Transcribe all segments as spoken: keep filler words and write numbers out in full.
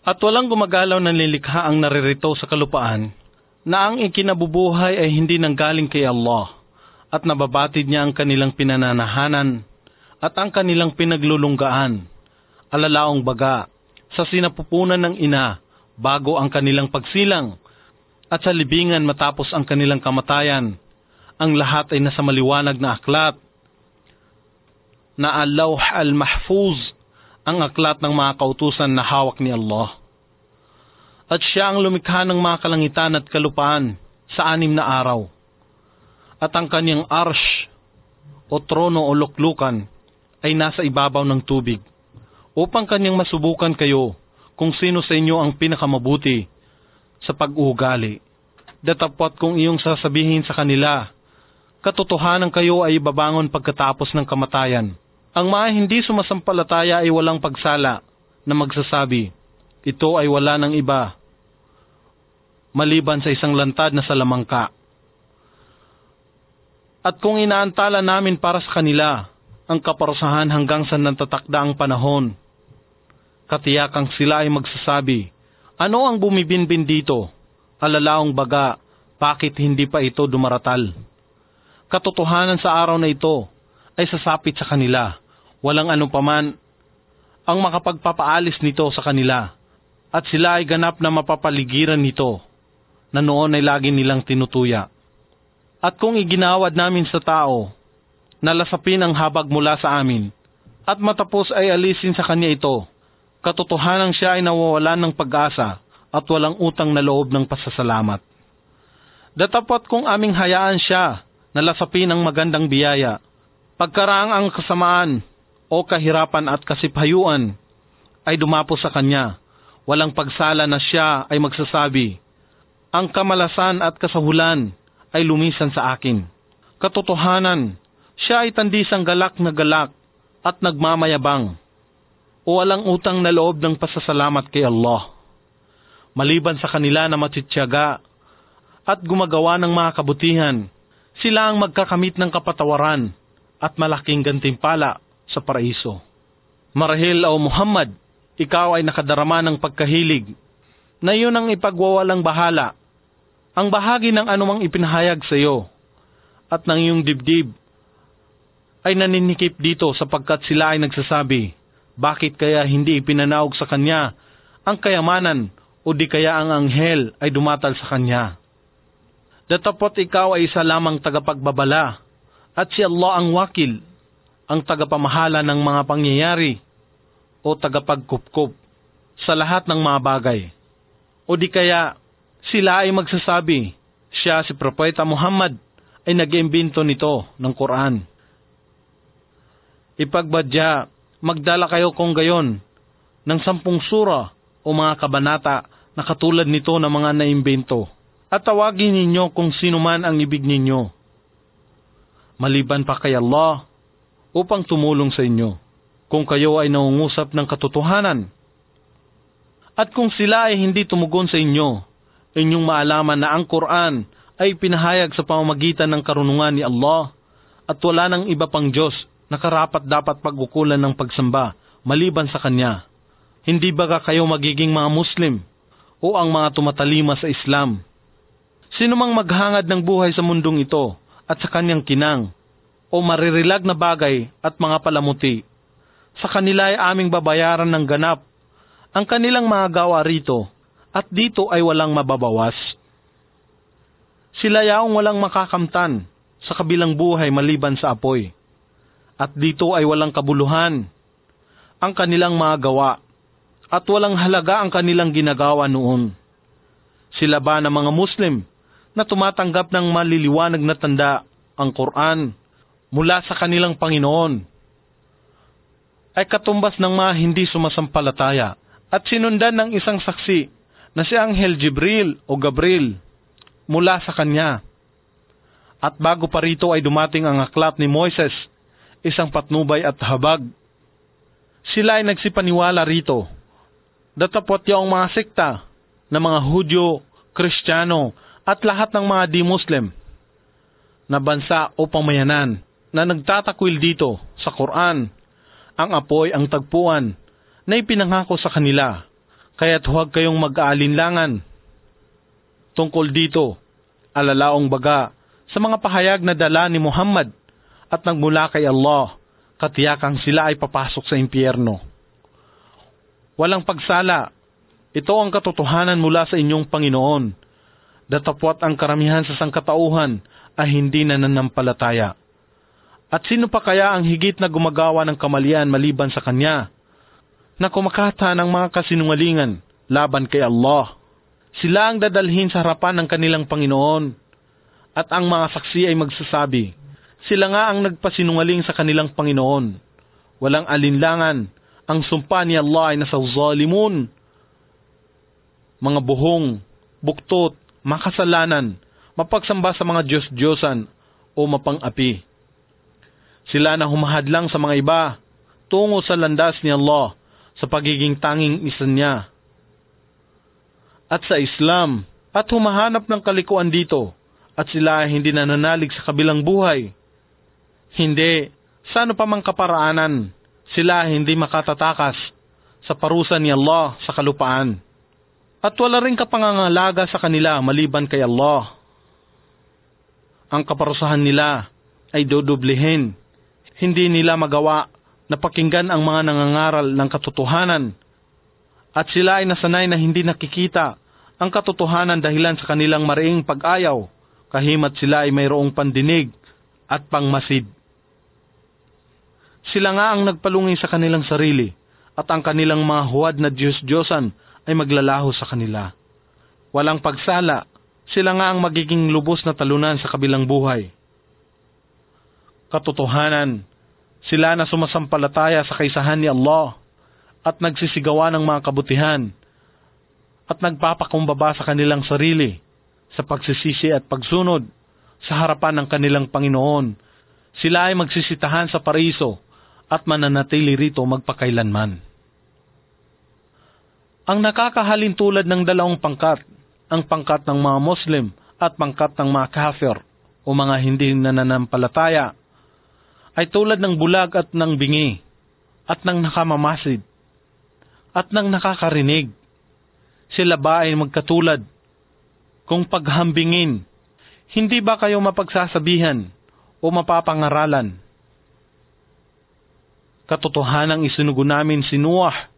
At walang gumagalaw na lilikha ang naririto sa kalupaan na ang ikinabubuhay ay hindi nanggaling kay Allah at nababatid niya ang kanilang pinananahanan at ang kanilang pinaglulunggaan, alalaong baga, sa sinapupunan ng ina bago ang kanilang pagsilang at sa libingan matapos ang kanilang kamatayan. Ang lahat ay nasa maliwanag na aklat na al-Lawh al-Mahfuz, ang aklat ng mga kautusan na hawak ni Allah. At siya ang lumikha ng mga kalangitan at kalupaan sa anim na araw. At ang kanyang arsh o trono o luklukan ay nasa ibabaw ng tubig, upang kanyang masubukan kayo kung sino sa inyo ang pinakamabuti sa pag-uugali. Datapwat kung iyong sasabihin sa kanila, katotohanan kayo ay ibabangon pagkatapos ng kamatayan. Ang mga hindi sumasampalataya ay walang pagsala na magsasabi, ito ay wala ng iba, maliban sa isang lantad na salamangka. At kung inaantala namin para sa kanila ang kaparusahan hanggang sa natatakda ang panahon, katiyakang sila ay magsasabi, ano ang bumibinbin dito? Alalaong baga, bakit hindi pa ito dumaratal? Katotohanan sa araw na ito ay sasapit sa kanila. Walang anupaman ang makapagpapaalis nito sa kanila, at sila ay ganap na mapapaligiran nito na noon ay lagi nilang tinutuya. At kung iginawad namin sa tao, nalasapin ang habag mula sa amin, at matapos ay alisin sa kanya ito, katotohanan siya ay nawawalan ng pag-asa at walang utang na loob ng pasasalamat. Datapot kung aming hayaan siya nalasapin ang magandang biyaya, pagkaraang ang kasamaan o kahirapan at kasiphayuan ay dumapo sa kanya, walang pagsala na siya ay magsasabi, ang kamalasan at kasahulan ay lumisan sa akin. Katotohanan, siya ay tandisang galak na galak at nagmamayabang, o walang utang na loob ng pasasalamat kay Allah. Maliban sa kanila na matityaga at gumagawa ng mga kabutihan, sila ang magkakamit ng kapatawaran at malaking gantimpala sa paraiso. Marahil o Muhammad, ikaw ay nakadarama ng pagkahilig na iyon ang ipagwawalang bahala, ang bahagi ng anumang ipinahayag sa iyo, at ng iyong dibdib ay naninikip dito sapagkat sila ay nagsasabi, bakit kaya hindi ipinanaog sa kanya ang kayamanan o di kaya ang anghel ay dumatal sa kanya? Datapot ikaw ay isa lamang tagapagbabala, at si Allah ang wakil, ang tagapamahala ng mga pangyayari o tagapagkupkup sa lahat ng mga bagay. O di kaya sila ay magsasabi, siya si Propeta Muhammad ay nag-iimbento nito ng Quran. Ipagbadya, magdala kayo kung gayon ng sampung sura o mga kabanata na katulad nito ng mga naimbento, at tawagin ninyo kung sino man ang ibig ninyo, maliban pa kay Allah, upang tumulong sa inyo, kung kayo ay nangungusap ng katotohanan. At kung sila ay hindi tumugon sa inyo, inyong maalaman na ang Quran ay pinahayag sa pamamagitan ng karunungan ni Allah, at wala ng iba pang Diyos na karapat dapat pag-ukulan ng pagsamba maliban sa Kanya. Hindi baga kayo magiging mga Muslim o ang mga tumatalima sa Islam? Sino mang maghangad ng buhay sa mundong ito at sa kanyang kinang, o maririlag na bagay at mga palamuti, sa kanila ay aming babayaran ng ganap ang kanilang mga gawa rito, at dito ay walang mababawas. Sila yaong walang makakamtan sa kabilang buhay maliban sa apoy, at dito ay walang kabuluhan ang kanilang mga gawa, at walang halaga ang kanilang ginagawa noon. Sila ba na mga Muslim na tumatanggap ng maliliwanag na tanda, ang Quran, mula sa kanilang Panginoon, ay katumbas ng mga hindi sumasampalataya at sinundan ng isang saksi na si Anghel Jibril o Gabriel mula sa kanya. At bago pa rito ay dumating ang aklat ni Moises, isang patnubay at habag. Sila ay nagsipaniwala rito. Datapot yung mga sekta na mga Hudyo, Kristiyano at lahat ng mga di-Muslim na bansa o pamayanan na nagtatakwil dito sa Quran, ang apoy ang tagpuan na ipinangako sa kanila, Kaya't huwag kayong mag-aalinlangan tungkol dito, alalaong baga sa mga pahayag na dala ni Muhammad at nagmula kay Allah, katiyakang sila ay papasok sa impyerno. Walang pagsala, ito ang katotohanan mula sa inyong Panginoon, datapwat ang karamihan sa sangkatauhan ay hindi nananampalataya. At sino pa kaya ang higit na gumagawa ng kamalian maliban sa Kanya, na kumakata ng mga kasinungalingan laban kay Allah? Sila ang dadalhin sa harapan ng kanilang Panginoon, at ang mga saksi ay magsasabi, sila nga ang nagpasinungaling sa kanilang Panginoon. Walang alinlangan, ang sumpa ni Allah ay nasa zalimun, mga buhong, buktot, makasalanan, mapagsamba sa mga Diyos-Diyosan o mapang-api. Sila na humahadlang sa mga iba tungo sa landas ni Allah sa pagiging tanging isa niya. At sa Islam, at humahanap ng kalikuan dito, at sila ay hindi nananalig sa kabilang buhay. Hindi, sa ano pa mang kaparaanan, sila ay hindi makatatakas sa parusa ni Allah sa kalupaan. At wala rin kapangangalaga sa kanila maliban kay Allah. Ang kaparusahan nila ay dodoblihin. Hindi nila magawa na pakinggan ang mga nangangaral ng katotohanan, at sila ay nasanay na hindi nakikita ang katotohanan dahilan sa kanilang mariing pag-ayaw, kahimat sila ay mayroong pandinig at pangmasid. Sila nga ang nagpalungi sa kanilang sarili, at ang kanilang mga huwad na Diyos-Diyosan ay maglalaho sa kanila. Walang pagsala, sila nga ang magiging lubos na talunan sa kabilang buhay. Katotohanan, sila na sumasampalataya sa kaisahan ni Allah at nagsisigawa ng mga kabutihan at nagpapakumbaba sa kanilang sarili sa pagsisisi at pagsunod sa harapan ng kanilang Panginoon. Sila ay magsisitahan sa paraiso at mananatili rito magpakailanman. Ang nakakahalin tulad ng dalawang pangkat, ang pangkat ng mga Muslim at pangkat ng mga kafir o mga hindi nananampalataya, ay tulad ng bulag at ng bingi, at ng nakamamasid, at ng nakakarinig. Sila ba ay magkatulad? Kung paghambingin, hindi ba kayo mapagsasabihan o mapapangaralan? Katotohanang isinugo namin si Noah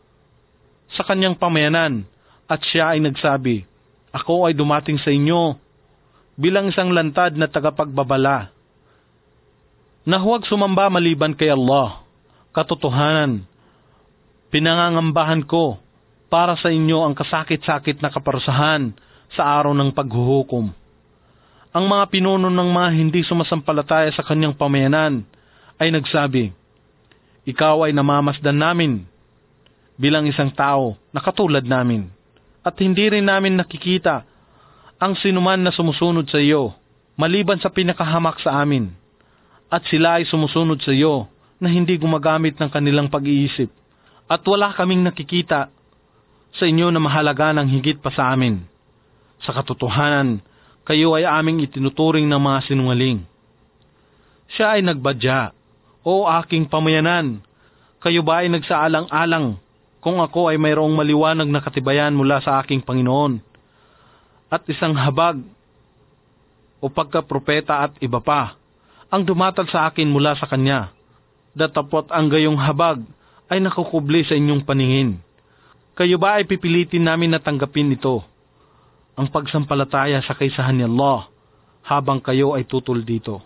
sa kanyang pamayanan, at siya ay nagsabi, ako ay dumating sa inyo bilang isang lantad na tagapagbabala, na huwag sumamba maliban kay Allah. Katotohanan, pinangangambahan ko para sa inyo ang kasakit-sakit na kaparusahan sa araw ng paghuhukom. Ang mga pinuno ng mga hindi sumasampalataya sa kanyang pamayanan ay nagsabi, ikaw ay namamasdan namin bilang isang tao na katulad namin, at hindi rin namin nakikita ang sinuman na sumusunod sa iyo maliban sa pinakahamak sa amin. At sila ay sumusunod sa iyo na hindi gumagamit ng kanilang pag-iisip. At wala kaming nakikita sa inyo na mahalaga ng higit pa sa amin. Sa katotohanan, kayo ay aming itinuturing ng mga sinungaling. Siya ay nagbadya, o aking pamayanan, kayo ba ay nagsaalang-alang kung ako ay mayroong maliwanag na katibayan mula sa aking Panginoon, at isang habag o pagkapropeta at iba pa ang dumatal sa akin mula sa Kanya, datapot ang gayong habag ay nakukubli sa inyong paningin. Kayo ba ay pipilitin namin na tanggapin ito, ang pagsampalataya sa kaisahan ni Allah, habang kayo ay tutol dito?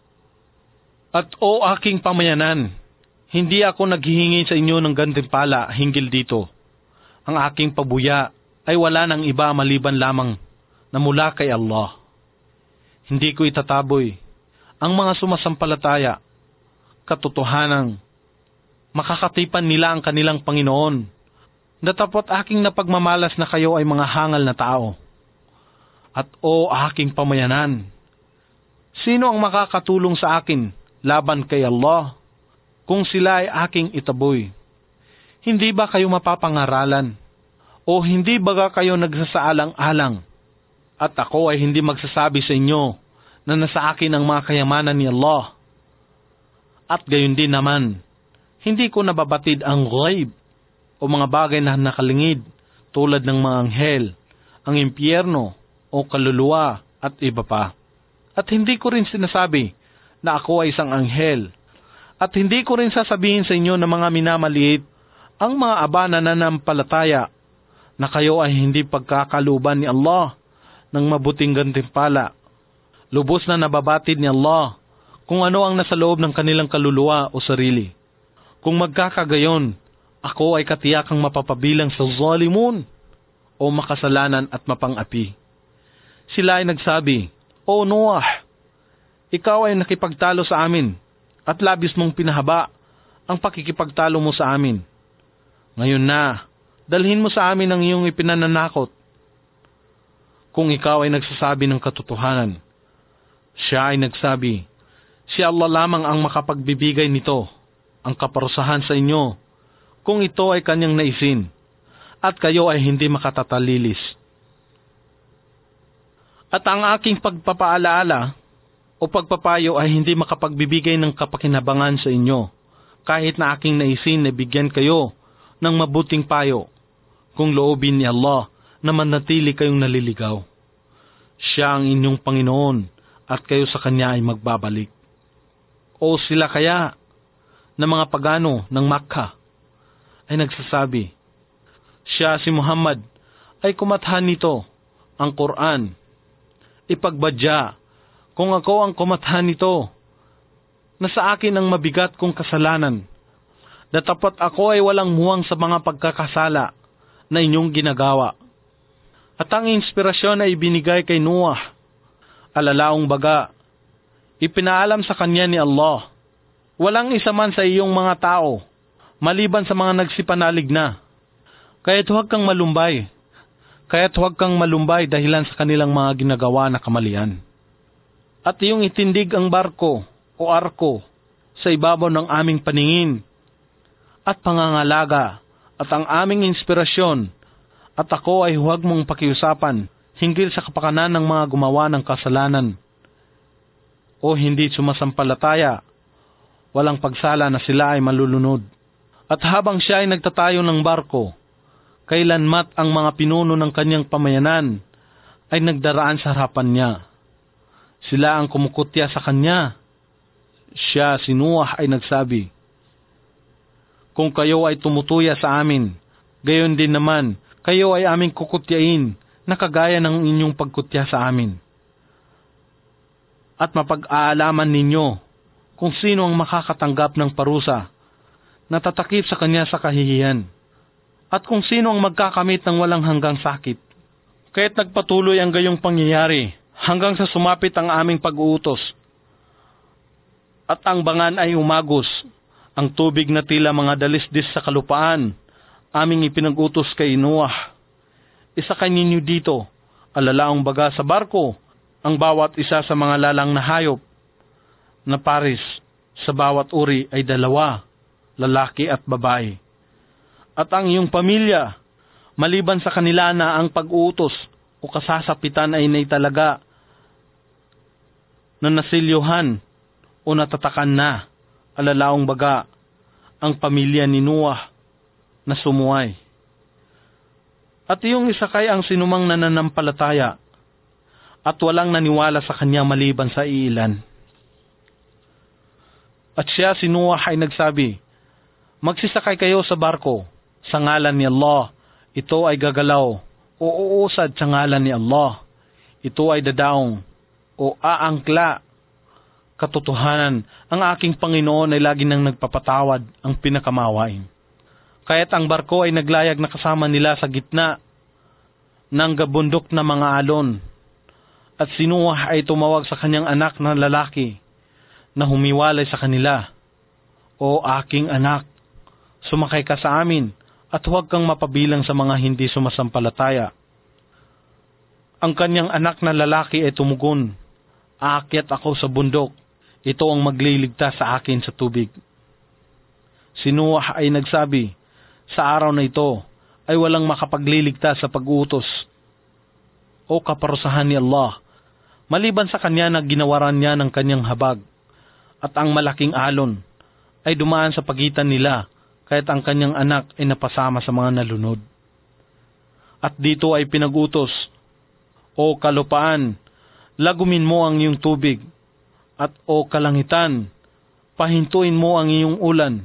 At o aking pamayanan, hindi ako naghihingi sa inyo ng gantimpala hinggil dito. Ang aking pabuya ay wala ng iba maliban lamang na mula kay Allah. Hindi ko itataboy ang mga sumasampalataya, katotohanang makakatipan nila ang kanilang Panginoon, datapot aking napagmamalas na kayo ay mga hangal na tao. At o aking pamayanan, sino ang makakatulong sa akin laban kay Allah kung sila ay aking itaboy? Hindi ba kayo mapapangaralan? O hindi ba kayo nagsasaalang-alang? At ako ay hindi magsasabi sa inyo na nasa akin ang mga kayamanan ni Allah. At gayon din naman, hindi ko nababatid ang ghaib o mga bagay na nakalingid tulad ng mga anghel, ang impyerno o kaluluwa at iba pa. At hindi ko rin sinasabi na ako ay isang anghel. At hindi ko rin sasabihin sa inyo na mga minamaliit ang mga aba na nanampalataya na kayo ay hindi pagkakaluban ni Allah ng mabuting gantimpala. Lubos na nababatid ni Allah kung ano ang nasa loob ng kanilang kaluluwa o sarili. Kung magkakagayon, ako ay katiyakang mapapabilang sa zalimun o makasalanan at mapang-api. Sila ay nagsabi, O Noah, ikaw ay nakipagtalo sa amin at labis mong pinahaba ang pakikipagtalo mo sa amin. Ngayon na, dalhin mo sa amin ang iyong ipinananakot. Kung ikaw ay nagsasabi ng katotohanan, siya ay nagsabi, si Allah lamang ang makapagbibigay nito, ang kaparusahan sa inyo, kung ito ay kanyang naisin, at kayo ay hindi makatatalilis. At ang aking pagpapaalaala o pagpapayo ay hindi makapagbibigay ng kapakinabangan sa inyo, kahit na aking naisin na bigyan kayo ng mabuting payo, kung loobin ni Allah na manatili kayong naliligaw. Siya ang inyong Panginoon at kayo sa Kanya ay magbabalik. O sila kaya na mga pagano ng Makkah ay nagsasabi, siya si Muhammad ay kumathan nito, ang Quran. Ipagbadya, kung ako ang kumathan nito, na sa akin ang mabigat kong kasalanan, datapat ako ay walang muwang sa mga pagkakasala na inyong ginagawa. At ang inspirasyon ay ibinigay kay Noah, alalaong baga, ipinaalam sa kanya ni Allah, walang isa man sa iyong mga tao, maliban sa mga nagsipanalig na. Kaya't huwag kang malumbay, kaya't huwag kang malumbay dahilan sa kanilang mga ginagawa na kamalian. At iyong itindig ang barko o arko sa ibabaw ng aming paningin at pangangalaga at ang aming inspirasyon, at ako ay huwag mong pakiusapan hinggil sa kapakanan ng mga gumawa ng kasalanan o hindi sumasampalataya, walang pagsala na sila ay malulunod. At habang siya ay nagtatayo ng barko, kailanmat ang mga pinuno ng kanyang pamayanan ay nagdaraan sa harapan niya. Sila ang kumukutya sa kanya. Siya, si Noah, ay nagsabi, kung kayo ay tumutuya sa amin, gayon din naman, kayo ay aming kukutyain na kagaya ng inyong pagkutya sa amin. At mapag-aalaman ninyo kung sino ang makakatanggap ng parusa na tatakip sa kanya sa kahihiyan, at kung sino ang magkakamit ng walang hanggang sakit. Kaya't nagpatuloy ang gayong pangyayari hanggang sa sumapit ang aming pag-uutos, at ang bangan ay umagos, ang tubig na tila mga dalisdis sa kalupaan, aming ipinag-utos kay Noah. Isakay ninyo dito, alalaong baga sa barko, ang bawat isa sa mga lalang na hayop, na paris sa bawat uri ay dalawa, lalaki at babae. At ang iyong pamilya, maliban sa kanila na ang pag-uutos o kasasapitan ay naitalaga, na nasilyuhan o natatakan na, alalaong baga, ang pamilya ni Noah na sumuway. At iyong isakay ang sinumang nananampalataya at walang naniwala sa kanya maliban sa iilan. At siya, si Noah, ay nagsabi, magsisakay kayo sa barko sa ngalan ni Allah. Ito ay gagalaw o uusad sa ngalan ni Allah. Ito ay dadaong o aangkla. Katotohanan, ang aking Panginoon ay lagi nang nagpapatawad, ang pinakamawain. Kaya't ang barko ay naglayag na kasama nila sa gitna ng gabundok na mga alon. At si Noah ay tumawag sa kanyang anak na lalaki na humiwalay sa kanila, O aking anak, sumakay ka sa amin at huwag kang mapabilang sa mga hindi sumasampalataya. Ang kanyang anak na lalaki ay tumugon, aakyat ako sa bundok, ito ang magliligtas sa akin sa tubig. Si Noah ay nagsabi, sa araw na ito ay walang makapagliligtas sa pag-uutos o kaparusahan ni Allah, maliban sa kanya na ginawaran niya ng kanyang habag, at ang malaking alon ay dumaan sa pagitan nila, kaya't ang kanyang anak ay napasama sa mga nalunod. At dito ay pinag-utos, O kalupaan, lagumin mo ang iyong tubig, at o kalangitan, pahintuin mo ang iyong ulan.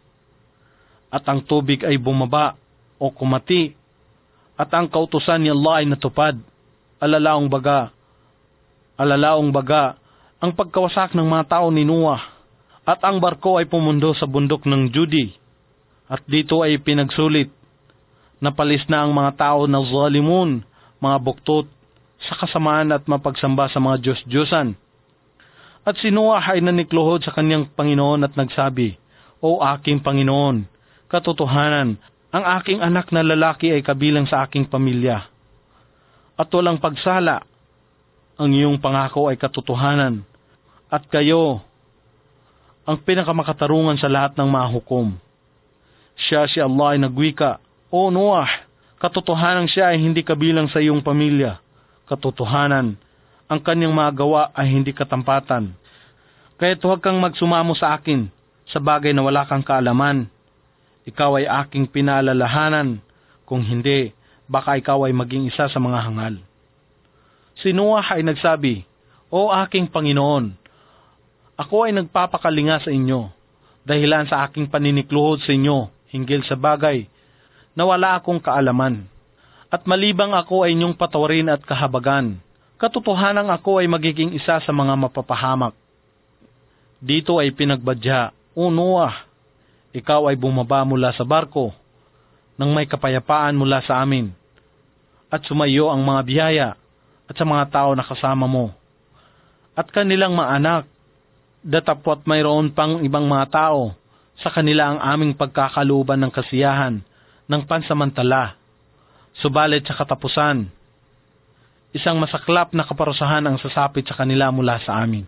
At ang tubig ay bumaba o kumati, at ang kautusan ni Allah ay natupad. Alalaong baga, alalaong baga, ang pagkawasak ng mga tao ni Noah, at ang barko ay pumundo sa bundok ng Judi. At dito ay pinagsulit, napalis na ang mga tao na zalimun, mga buktot, sa kasamaan at mapagsamba sa mga Diyos-Diyosan. At si Noah ay nanikluhod sa kanyang Panginoon at nagsabi, O aking Panginoon, katotohanan, ang aking anak na lalaki ay kabilang sa aking pamilya. At walang pagsala, ang iyong pangako ay katotohanan, at kayo ang pinakamakatarungan sa lahat ng mahukom. Siya si Allah ay nagwika, O Noah, katotohanan siya ay hindi kabilang sa iyong pamilya. Katotohanan, ang kanyang magawa ay hindi katampatan. Kaya't huwag kang magsumamo sa akin sa bagay na wala kang kaalaman. Ikaw ay aking pinaalalahanan, kung hindi, baka ikaw ay maging isa sa mga hangal. Si Noah ay nagsabi, O aking Panginoon, ako ay nagpapakalinga sa inyo, dahilan sa aking paninikluhod sa inyo, hinggil sa bagay na wala akong kaalaman. At malibang ako ay inyong patawarin at kahabagan, katotohanang ako ay magiging isa sa mga mapapahamak. Dito ay pinagbadya, O Noah, ikaw ay bumaba mula sa barko, nang may kapayapaan mula sa amin, at sumayo ang mga biyaya, at sa mga tao na kasama mo, at kanilang mga anak, datapwat mayroon pang ibang mga tao, sa kanila ang aming pagkakaluban ng kasiyahan, ng pansamantala. Subalit sa katapusan, isang masaklap na kaparusahan ang sasapit sa kanila mula sa amin.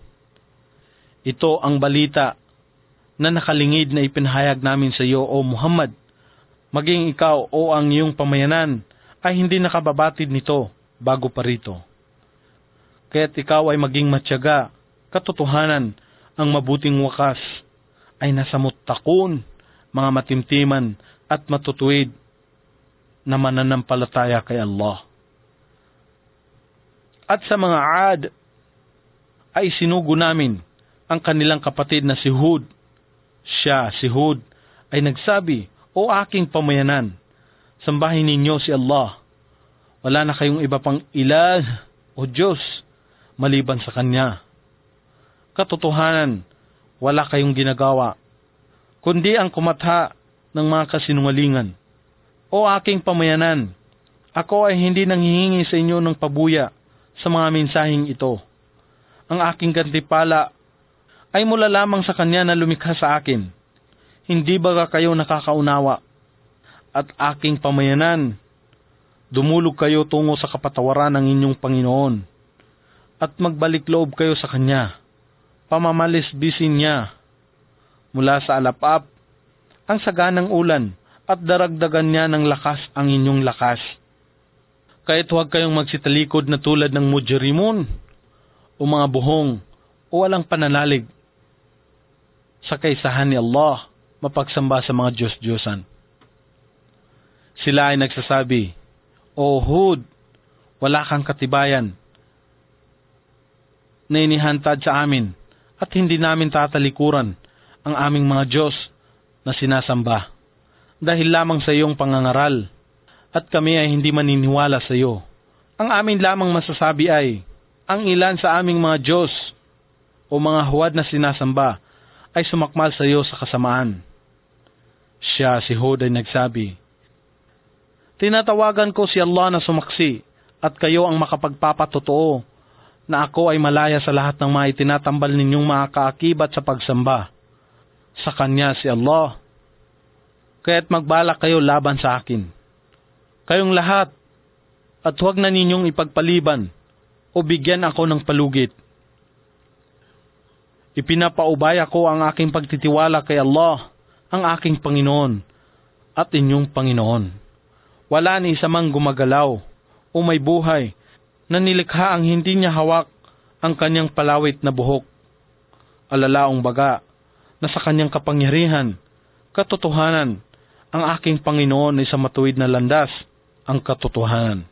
Ito ang balita na nakalingid na ipinahayag namin sa iyo, O Muhammad. Maging ikaw o ang iyong pamayanan ay hindi nakababatid nito bago pa rito. Kaya't ikaw ay maging matyaga, katotohanan, ang mabuting wakas ay nasa muttaqun, mga matimtiman at matutuwid na mananampalataya kay Allah. At sa mga Ad ay sinugo namin ang kanilang kapatid na si Hud. Siya, si Hud, ay nagsabi, O aking pamayanan, sambahin ninyo si Allah. Wala na kayong iba pang ilah o Diyos maliban sa Kanya. Katotohanan, wala kayong ginagawa, kundi ang kumatha ng mga kasinungalingan. O aking pamayanan, ako ay hindi nanghihingi sa inyo ng pabuya sa mga mensaheng ito. Ang aking gantimpala ay mula lamang sa Kanya na lumikha sa akin. Hindi ba kayo nakakaunawa? At aking pamayanan, dumulog kayo tungo sa kapatawaran ng inyong Panginoon, at magbalik loob kayo sa Kanya. Pamamalisbisin niya mula sa alapap ang saganang ulan, at daragdagan niya ng lakas ang inyong lakas. Kahit huwag kayong magsitalikod na tulad ng mujrimun o mga buhong o walang pananalig sa kaisahan ni Allah, mapagsamba sa mga Diyos-Diyosan. Sila ay nagsasabi, O Hud, wala kang katibayan na inihantad sa amin, at hindi namin tatalikuran ang aming mga Diyos na sinasamba, dahil lamang sa iyong pangangaral, at kami ay hindi maniniwala sa iyo. Ang amin lamang masasabi ay, ang ilan sa aming mga Diyos o mga huwad na sinasamba ay sumakmal sa iyo sa kasamaan. Siya, si Hud, ay nagsabi, Tinatawagan ko si Allah na sumaksi, at kayo ang makapagpapatotoo na ako ay malaya sa lahat ng mga itinatambal ninyong mga kaakibat sa pagsamba. Sa Kanya, si Allah. Kaya't magbalak kayo laban sa akin, kayong lahat, at huwag na ninyong ipagpaliban o bigyan ako ng palugit. Ipinapaubaya ko ang aking pagtitiwala kay Allah, ang aking Panginoon at inyong Panginoon. Wala ni isa mang gumagalaw o may buhay na nilikha ang hindi niya hawak ang kanyang palawit na buhok. Alalaong baga na sa kanyang kapangyarihan, katotohanan, ang aking Panginoon ay sa matuwid na landas, ang katotohanan.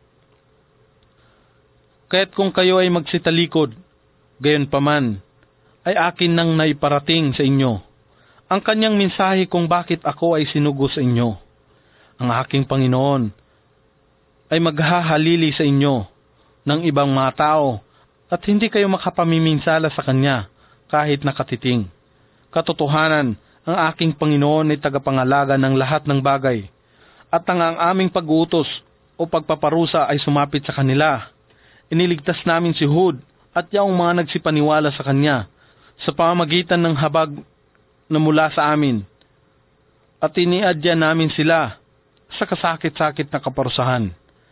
Kaya't kung kayo ay magsitalikod, gayon paman, ay akin nang naiparating sa inyo ang kanyang mensahe kung bakit ako ay sinugo sa inyo. Ang aking Panginoon ay maghahalili sa inyo ng ibang mga tao at hindi kayo makapamiminsala sa Kanya kahit nakatiting. Katotohanan, ang aking Panginoon ay tagapangalaga ng lahat ng bagay at ang, ang aming pag-uutos o pagpaparusa ay sumapit sa kanila. Iniligtas namin si Hud at yaong mga nagsipaniwala sa Kanya sa pamamagitan ng habag na mula sa amin at iniadya namin sila sa kasakit-sakit na kaparusahan.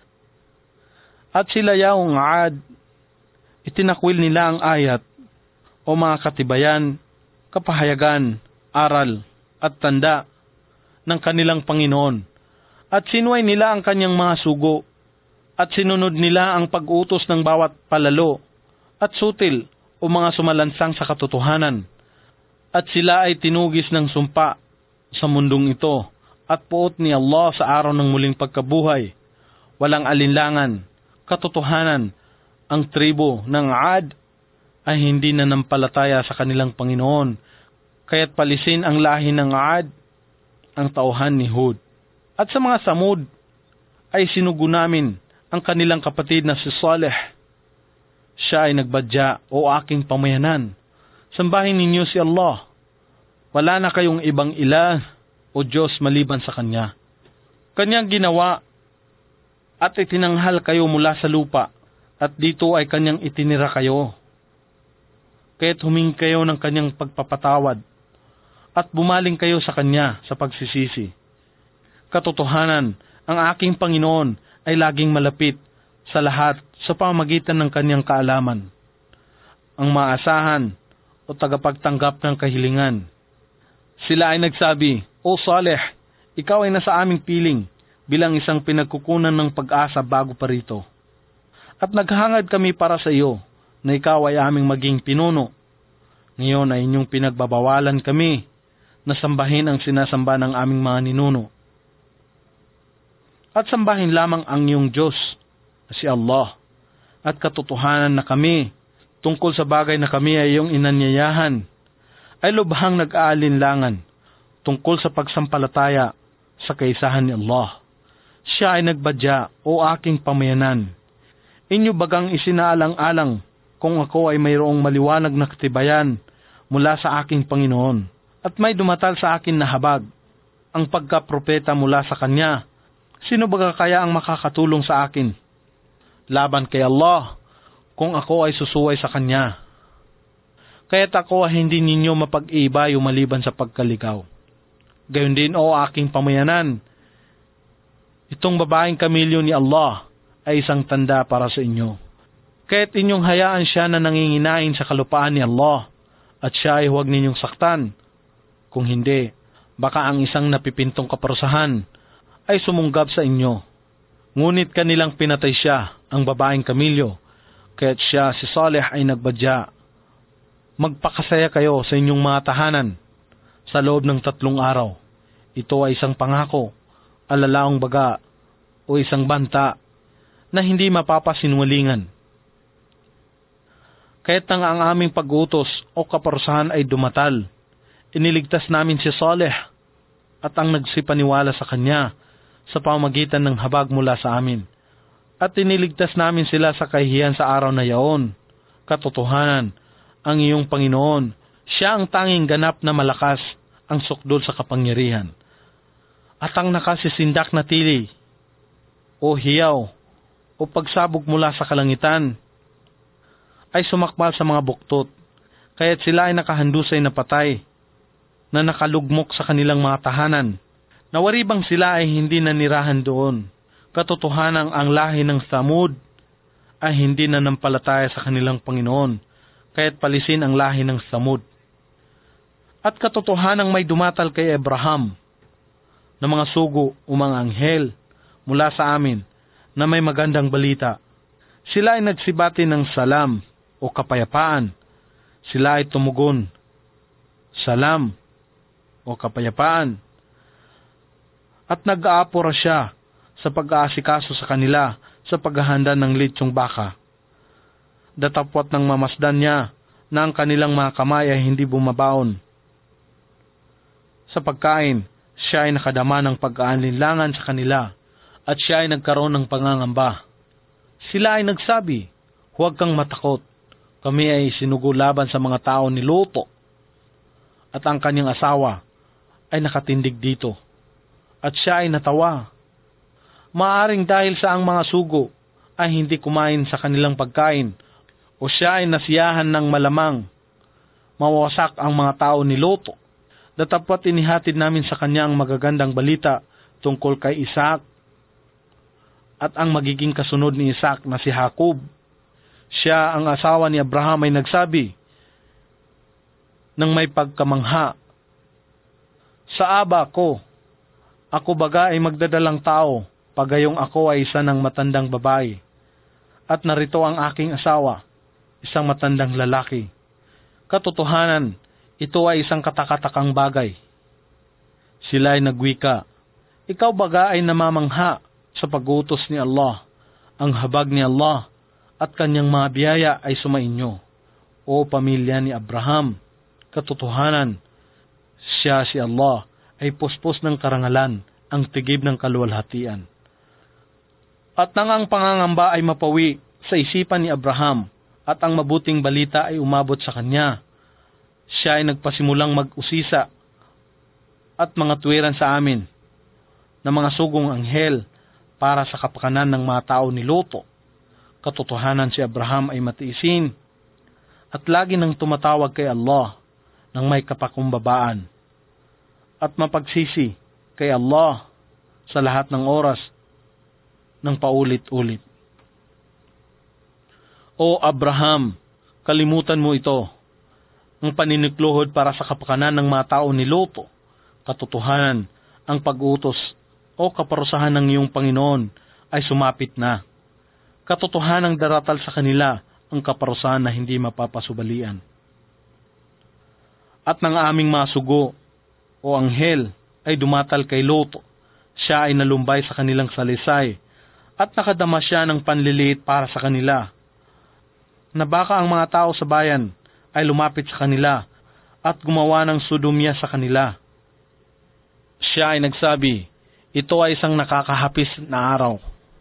At sila yaong Aad, itinakwil nila ang ayat o mga katibayan, kapahayagan, aral at tanda ng kanilang Panginoon at sinuway nila ang kanyang mga sugo at sinunod nila ang pag-utos ng bawat palalo at sutil o mga sumalansang sa katotohanan. At sila ay tinugis ng sumpa sa mundong ito at puot ni Allah sa araw ng muling pagkabuhay. Walang alinlangan, katotohanan, ang tribo ng Aad ay hindi nanampalataya sa kanilang Panginoon, kaya't palisin ang lahi ng Aad ang tauhan ni Hud. At sa mga Samud ay sinugo namin ang kanilang kapatid na si Saleh. Siya ay nagbadya, o aking pamayanan, sambahin ninyo si Allah. Wala na kayong ibang ilah o Diyos maliban sa Kanya. Kanyang ginawa at itinanghal kayo mula sa lupa at dito ay Kanyang itinira kayo. Kaya't humingi kayo ng Kanyang pagpapatawad at bumaling kayo sa Kanya sa pagsisisi. Katotohanan, ang aking Panginoon ay laging malapit sa lahat sa pamamagitan ng Kanyang kaalaman. Ang maasahan o tagapagtanggap ng kahilingan. Sila ay nagsabi, O Saleh, ikaw ay nasa aming piling bilang isang pinagkukunan ng pag-asa bago pa rito. At naghangad kami para sa iyo na ikaw ay aming maging pinuno. Ngayon ay inyong pinagbabawalan kami na sambahin ang sinasamba ng aming mga ninuno. At sambahin lamang ang iyong Diyos, si Allah, at katotohanan na kami, tungkol sa bagay na kami ay iyong inanyayahan, ay lubhang nag-aalinlangan tungkol sa pagsampalataya sa kaisahan ni Allah. Siya ay nagbadya, o aking pamayanan. Inyo bagang isinaalang-alang kung ako ay mayroong maliwanag na katibayan mula sa aking Panginoon, at may dumatal sa akin na habag, ang pagkapropeta mula sa Kanya. Sino baga kaya ang makakatulong sa akin laban kay Allah kung ako ay susuway sa Kanya? Kaya't ako ay hindi ninyo mapag-iba yung maliban sa pagkaligaw. Gayon din, o aking pamayanan, itong babaeng kamilyo ni Allah ay isang tanda para sa inyo. Kaya't inyong hayaan siya na nanginginain sa kalupaan ni Allah at siya ay huwag ninyong saktan. Kung hindi, baka ang isang napipintong kaparusahan ay sumunggab sa inyo. Ngunit kanilang pinatay siya, ang babaeng kamilyo, kaya't siya si Saleh ay nagbadya. Magpakasaya kayo sa inyong mga tahanan sa loob ng tatlong araw. Ito ay isang pangako, alalaong baga o isang banta na hindi mapapasinwalingan. Kaya't nang ang aming pag-utos o kaparusahan ay dumatal, iniligtas namin si Saleh at ang nagsipaniwala sa kanya sa pamamagitan ng habag mula sa amin. At iniligtas namin sila sa kahihiyan sa araw na yaon. Katotohanan, ang iyong Panginoon, siya ang tanging ganap na malakas, ang sukdol sa kapangyarihan. At ang nakasisindak na tili, o hiyaw, o pagsabog mula sa kalangitan, ay sumakbal sa mga buktot, kaya't sila ay nakahandusay na patay, na nakalugmok sa kanilang mga tahanan. Nawaribang sila ay hindi nanirahan doon. Katotohanan, ang lahi ng Samud ay hindi nanampalataya sa kanilang Panginoon, kaya't palisin ang lahi ng Samud. At katotohanang may dumatal kay Abraham na mga sugo o mga anghel mula sa amin na may magandang balita. Sila ay nagsibati ng salam o kapayapaan. Sila ay tumugon, salam o kapayapaan. At nag-aapura siya sa pag-aasikaso sa kanila sa paghahanda ng litsyong baka. Datapwat ng mamasdan niya na ang kanilang mga kamay ay hindi bumabaon. Sa pagkain, siya ay nakadama ng pag-aalinlangan sa kanila at siya ay nagkaroon ng pangangamba. Sila ay nagsabi, "Huwag kang matakot. Kami ay sinugo laban sa mga tao ni Lot." At ang kanyang asawa ay nakatindig dito. At siya ay natawa. Maaring dahil sa ang mga sugo ay hindi kumain sa kanilang pagkain o siya ay nasiyahan ng malamang mawasak ang mga tao ni Lot. Datapwat inihatid namin sa kanya ang magagandang balita tungkol kay Isaac at ang magiging kasunod ni Isaac na si Jacob. Siya, ang asawa ni Abraham, ay nagsabi nang may pagkamangha, "Sa aba ko, ako baga ay magdadalang tao, pagayong ako ay isa ng matandang babae. At narito ang aking asawa, isang matandang lalaki. Katotohanan, ito ay isang katakatakang bagay." Sila ay nagwika, "Ikaw baga ay namamangha sa pag-utos ni Allah. Ang habag ni Allah at kanyang mga biyaya ay sumainyo, o pamilya ni Abraham. Katotohanan, siya si Allah ay puspos ng karangalan, ang tigib ng kaluwalhatian." At nang ang pangangamba ay mapawi sa isipan ni Abraham at ang mabuting balita ay umabot sa kanya, siya ay nagpasimulang mag-usisa at mga tuwiran sa amin na mga sugong anghel para sa kapakanan ng mga tao ni Lot. Katotohanan, si Abraham ay matiisin at lagi nang tumatawag kay Allah ng may kapakumbabaan at mapagsisi kay Allah sa lahat ng oras ng paulit-ulit. O Abraham, kalimutan mo ito, ang paninikluhod para sa kapakanan ng mga tao ni Lot. Katotohanan, ang pag-utos o kaparusahan ng iyong Panginoon ay sumapit na. Katotohanang daratal sa kanila ang kaparusahan na hindi mapapasubalian. At ng aming mga sugo o anghel ay dumatal kay Lot. Siya ay nalumbay sa kanilang salisay at nakadama siya ng panliliit para sa kanila, na baka ang mga tao sa bayan ay lumapit sa kanila at gumawa ng sodomya sa kanila. Siya ay nagsabi, ito ay isang nakakahapis na araw.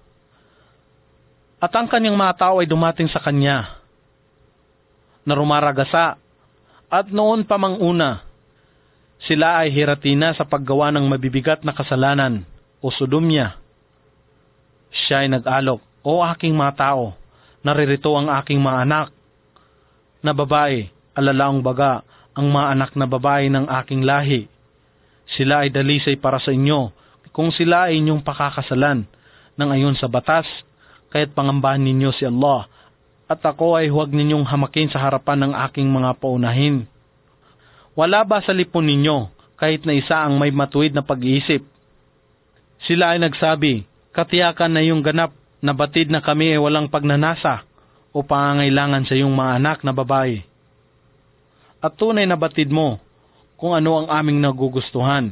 At ang kanyang mga tao ay dumating sa kanya, na rumaragasa, at noon pa mang una, sila ay hiratina sa paggawa ng mabibigat na kasalanan o sodomya. Siya ay nag-alok, o aking mga tao, naririto ang aking mga anak na babae, alalaong baga ang mga anak na babae ng aking lahi. Sila ay dalisay para sa inyo kung sila ay inyong pakakasalan ng ayon sa batas, kaya't pangambahan ninyo si Allah, at ako ay huwag ninyong hamakin sa harapan ng aking mga paunahin. Wala ba sa lipon ninyo kahit na isa ang may matuwid na pag-iisip? Sila ay nagsabi, katiyakan na iyong ganap na batid na kami ay walang pagnanasa o pangangailangan sa iyong mga anak na babae. At tunay na batid mo kung ano ang aming nagugustuhan.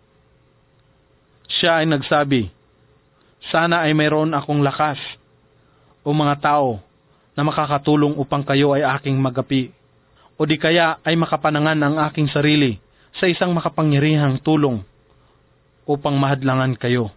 Siya ay nagsabi, sana ay mayroon akong lakas o mga tao na makakatulong upang kayo ay aking magapi, o di kaya ay makapanangan ang aking sarili sa isang makapangyarihang tulong upang mahadlangan kayo.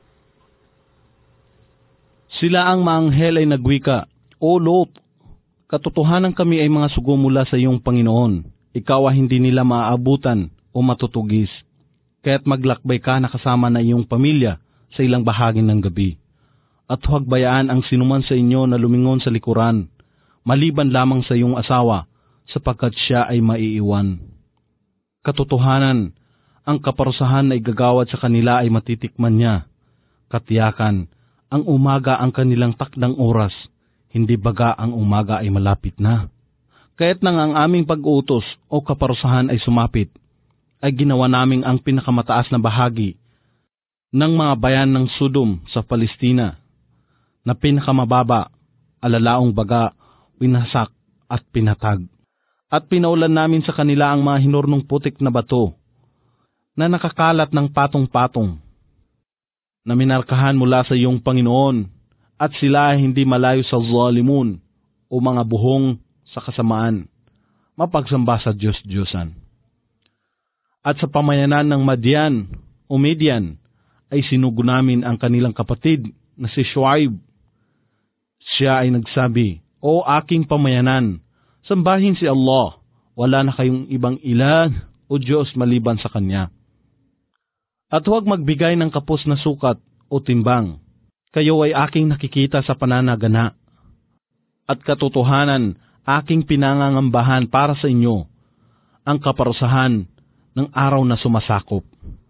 Sila ang maanghel ay nagwika, O Lot, katotohanan kami ay mga sugo mula sa iyong Panginoon. Ikaw ay hindi nila maaabutan o matutugis, kaya't maglakbay ka na kasama na iyong pamilya sa ilang bahagi ng gabi. At huwag bayaan ang sinuman sa inyo na lumingon sa likuran, maliban lamang sa iyong asawa, sapagkat siya ay maiiwan. Katotohanan, ang kaparusahan na igagawad sa kanila ay matitikman niya. Katiyakan, ang umaga ang kanilang takdang oras, hindi baga ang umaga ay malapit na. Kaya't nang ang aming pag-utos o kaparusahan ay sumapit, ay ginawa naming ang pinakamataas na bahagi ng mga bayan ng Sodom sa Palestina, na pinakamababa, alalaong baga, winasak at pinatag. At pinaulan namin sa kanila ang mga hinurnong putik na bato na nakakalat ng patong-patong. na minarkahan mula sa iyong Panginoon, at sila ay hindi malayo sa zalimun o mga buhong sa kasamaan, mapagsamba sa Diyos-Diyosan. At sa pamayanan ng Madian o Midian ay sinugo namin ang kanilang kapatid na si Shuaib. Siya ay nagsabi, "O aking pamayanan, sambahin si Allah, wala na kayong ibang ilan o Diyos maliban sa Kanya. At huwag magbigay ng kapos na sukat o timbang. Kayo ay aking nakikita sa pananagana. At katotohanan, aking pinangangambahan para sa inyo ang kaparusahan ng araw na sumasakop.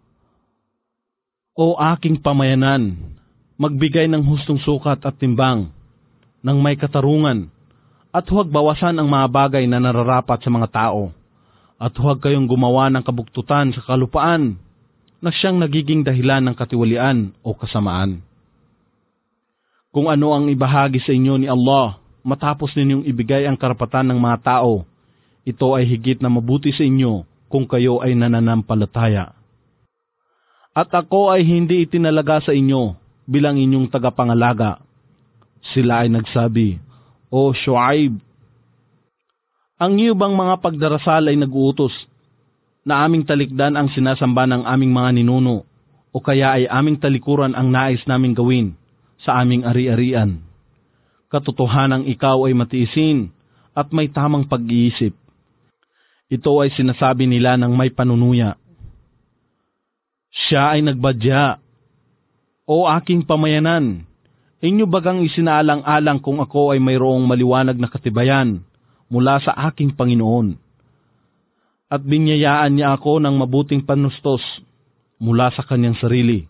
O aking pamayanan, magbigay ng hustong sukat at timbang ng may katarungan, at huwag bawasan ang mga bagay na nararapat sa mga tao, at huwag kayong gumawa ng kabuktutan sa kalupaan na siyang nagiging dahilan ng katiwalian o kasamaan. Kung ano ang ibahagi sa inyo ni Allah matapos ninyong ibigay ang karapatan ng mga tao, ito ay higit na mabuti sa inyo kung kayo ay nananampalataya. At ako ay hindi itinalaga sa inyo bilang inyong tagapangalaga." Sila ay nagsabi, "O Shuaib, ang iyo bang mga pagdarasal ay nag-uutos na aming talikdan ang sinasamba ng aming mga ninuno, o kaya ay aming talikuran ang nais naming gawin sa aming ari-arian? Katotohanang ikaw ay matiisin at may tamang pag-iisip." Ito ay sinasabi nila ng may panunuya. Siya ay nagbadya, "O aking pamayanan, inyo bagang isinaalang-alang kung ako ay mayroong maliwanag na katibayan mula sa aking Panginoon, at binyayaan niya ako ng mabuting panustos mula sa kanyang sarili.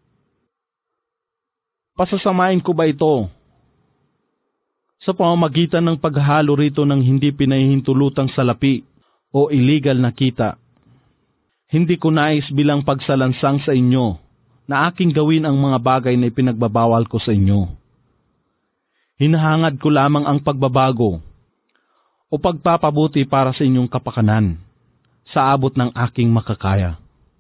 Pasasamain ko ba ito sa pamamagitan ng paghahalo rito ng hindi pinahihintulutang salapi o illegal na kita? Hindi ko nais bilang pagsalansang sa inyo na aking gawin ang mga bagay na ipinagbabawal ko sa inyo. Hinahangad ko lamang ang pagbabago o pagpapabuti para sa inyong kapakanan sa abot ng aking makakaya.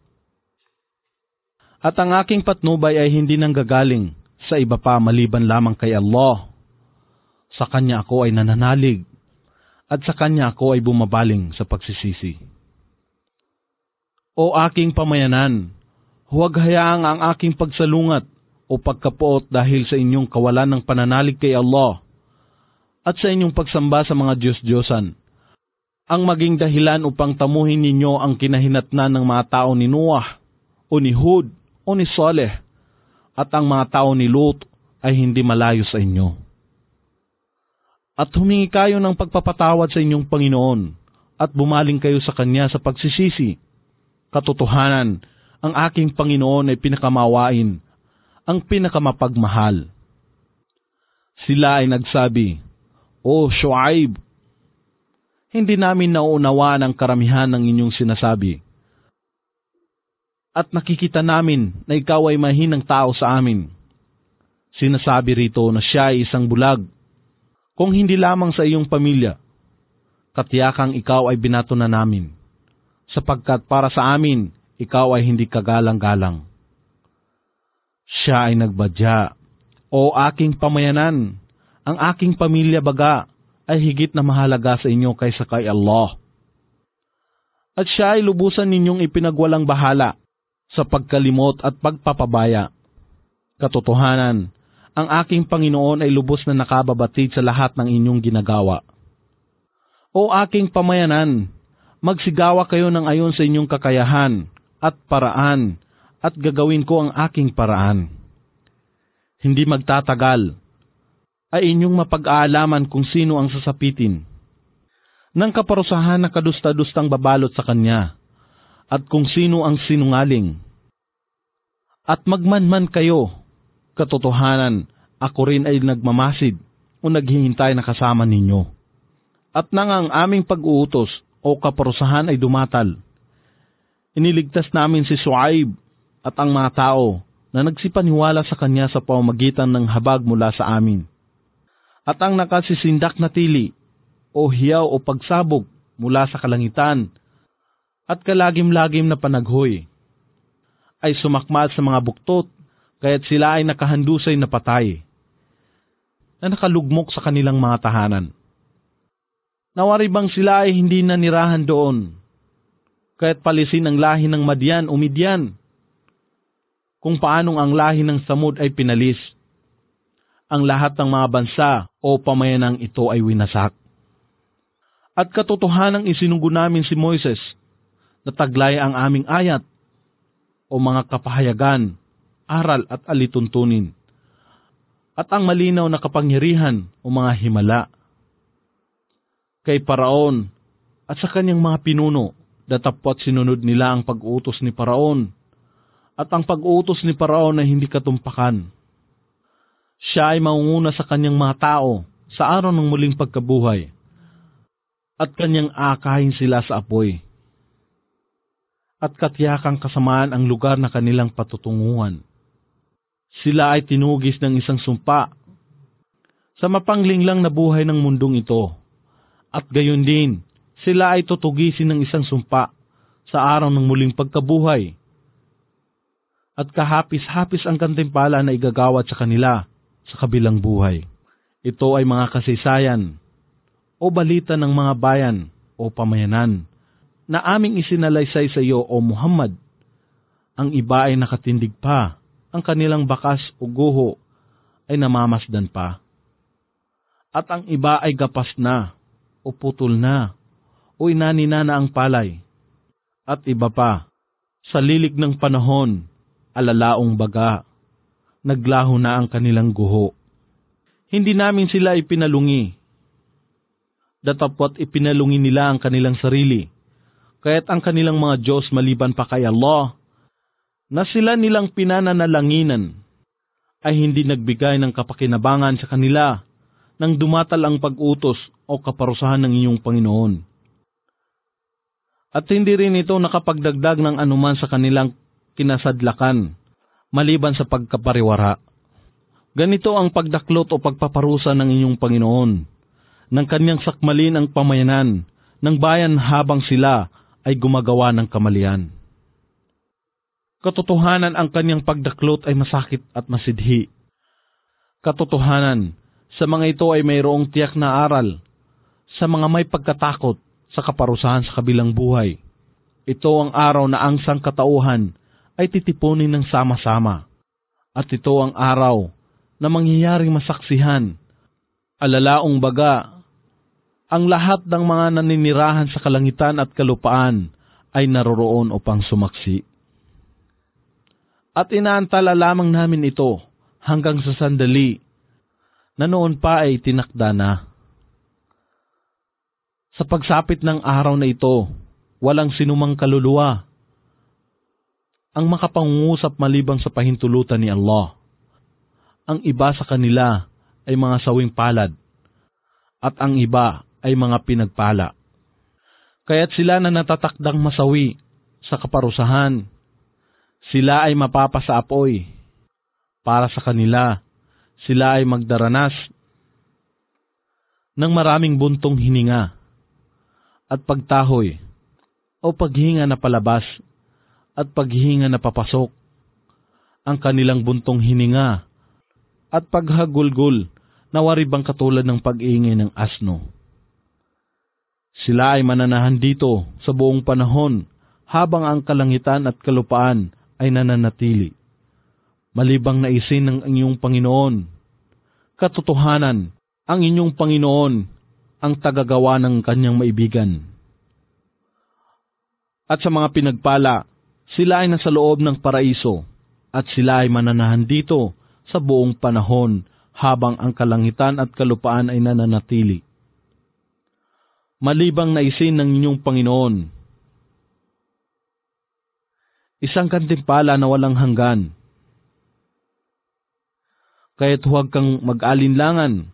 At ang aking patnubay ay hindi nanggagaling sa iba pa maliban lamang kay Allah. Sa Kanya ako ay nananalig, at sa Kanya ako ay bumabaling sa pagsisisi. O aking pamayanan, huwag hayaang ang aking pagsalungat o pagkapuot dahil sa inyong kawalan ng pananalig kay Allah at sa inyong pagsamba sa mga Diyos-Diyosan ang maging dahilan upang tamuhin ninyo ang kinahinatnan ng mga tao ni Noah o ni Hud o ni Saleh, at ang mga tao ni Lut ay hindi malayo sa inyo. At humingi kayo ng pagpapatawad sa inyong Panginoon at bumaling kayo sa Kanya sa pagsisisi. Katotohanan, ang aking Panginoon ay pinakamawain, ang pinakamapagmahal." Sila ay nagsabi, "O Shuaib, hindi namin nauunawaan ang karamihan ng inyong sinasabi, at nakikita namin na ikaw ay mahinang tao sa amin. Sinasabi rito na siya ay isang bulag, kung hindi lamang sa iyong pamilya. Katiyakang ikaw ay binato na namin, sapagkat para sa amin, ikaw ay hindi kagalang-galang." Siya ay nagbadya, "O aking pamayanan, ang aking pamilya baga ay higit na mahalaga sa inyo kaysa kay Allah. At siya ay lubusan ninyong ipinagwalang bahala sa pagkalimot at pagpapabaya. Katotohanan, ang aking Panginoon ay lubos na nakababatid sa lahat ng inyong ginagawa. O aking pamayanan, magsigawa kayo ng ayon sa inyong kakayahan at paraan, at gagawin ko ang aking paraan. Hindi magtatagal ay inyong mapag-aalaman kung sino ang sasapitin ng kaparusahan na kadusta-dustang babalot sa Kanya, at kung sino ang sinungaling. At magmanman kayo, katotohanan, ako rin ay nagmamasid o naghihintay na kasama ninyo. At nang ang aming pag-uutos o kaparusahan ay dumatal, iniligtas namin si Shuaib at ang mga tao na nagsipaniwala sa kanya sa pamamagitan ng habag mula sa amin. At ang nakasisindak na tili o hiyaw o pagsabog mula sa kalangitan at kalagim-lagim na panaghoy ay sumakmal sa mga buktot, kaya't sila ay nakahandusay na patay, na nakalugmok sa kanilang mga tahanan. Nawari bang sila ay hindi nanirahan doon, kaya't palisin ang lahi ng Madian o Midian, kung paanong ang lahi ng Samud ay pinalis. Ang lahat ng mga bansa o pamayanang ito ay winasak. At katotohanang isinugo namin si Moises na taglay ang aming ayat o mga kapahayagan, aral at alituntunin, at ang malinaw na kapangyarihan o mga himala kay Paraon at sa kanyang mga pinuno, datapwat sinunod nila ang pag-utos ni Paraon at ang pag-utos ni Paraon ay hindi katumpakan. Siya ay maunguna sa kanyang mga tao sa araw ng muling pagkabuhay at kanyang akahin sila sa apoy at katyakang kasamaan ang lugar na kanilang patutunguhan. Sila ay tinugis ng isang sumpa sa mapanglinglang na buhay ng mundong ito, at gayon din sila ay tutugisin ng isang sumpa sa araw ng muling pagkabuhay, at kahapis-hapis ang gantimpala na igagawad sa kanila sa kabilang buhay. Ito ay mga kasaysayan o balita ng mga bayan o pamayanan na aming isinalaysay sa iyo, O Muhammad. Ang iba ay nakatindig pa, ang kanilang bakas o guho ay namamasdan pa, at ang iba ay gapas na o putol na o inanina na ang palay, at iba pa, sa lilig ng panahon, alalaong baga, naglaho na ang kanilang guho. Hindi namin sila ipinalungi, datapwat ipinalungi nila ang kanilang sarili, kaya't ang kanilang mga Diyos maliban pa kay Allah, na sila nilang pinananalanginan, ay hindi nagbigay ng kapakinabangan sa kanila nang dumatal ang pag-utos o kaparusahan ng iyong Panginoon. At hindi rin ito nakapagdagdag ng anuman sa kanilang kinasadlakan, maliban sa pagkapariwara. Ganito ang pagdaklot o pagpaparusa ng inyong Panginoon, ng kanyang sakmalin ang pamayanan ng bayan habang sila ay gumagawa ng kamalian. Katotohanan, ang kanyang pagdaklot ay masakit at masidhi. Katotohanan, sa mga ito ay mayroong tiyak na aral sa mga may pagkatakot sa kaparusahan sa kabilang buhay. Ito ang araw na ang sangkatauhan ay titipunin ng sama-sama. At ito ang araw na mangyayaring masaksihan, alalaong baga, ang lahat ng mga naninirahan sa kalangitan at kalupaan ay naroroon upang sumaksi. At inaantala lamang namin ito hanggang sa sandali na noon pa ay tinakda na. Sa pagsapit ng araw na ito, walang sinumang kaluluwa ang makapangungusap malibang sa pahintulutan ni Allah. Ang iba sa kanila ay mga sawing palad, at ang iba ay mga pinagpala. Kaya't sila na natatakdang masawi sa kaparusahan, sila ay mapapasa apoy. Para sa kanila, sila ay magdaranas ng maraming buntong hininga at pagtahoy o paghinga na palabas at paghinga na papasok. Ang kanilang buntong hininga at paghagulgol na waribang katulad ng pag-iingay ng asno. Sila ay mananahan dito sa buong panahon habang ang kalangitan at kalupaan ay nananatili, malibang na isin ng inyong Panginoon. Katotohanan, ang inyong Panginoon ang tagagawa ng kanyang maibigan. At sa mga pinagpala, sila ay nasa loob ng paraiso, at sila ay mananahan dito sa buong panahon habang ang kalangitan at kalupaan ay nananatili, malibang na isin ng inyong Panginoon. Isang kantimpala na walang hanggan. Kaya't huwag kang mag-alinlangan,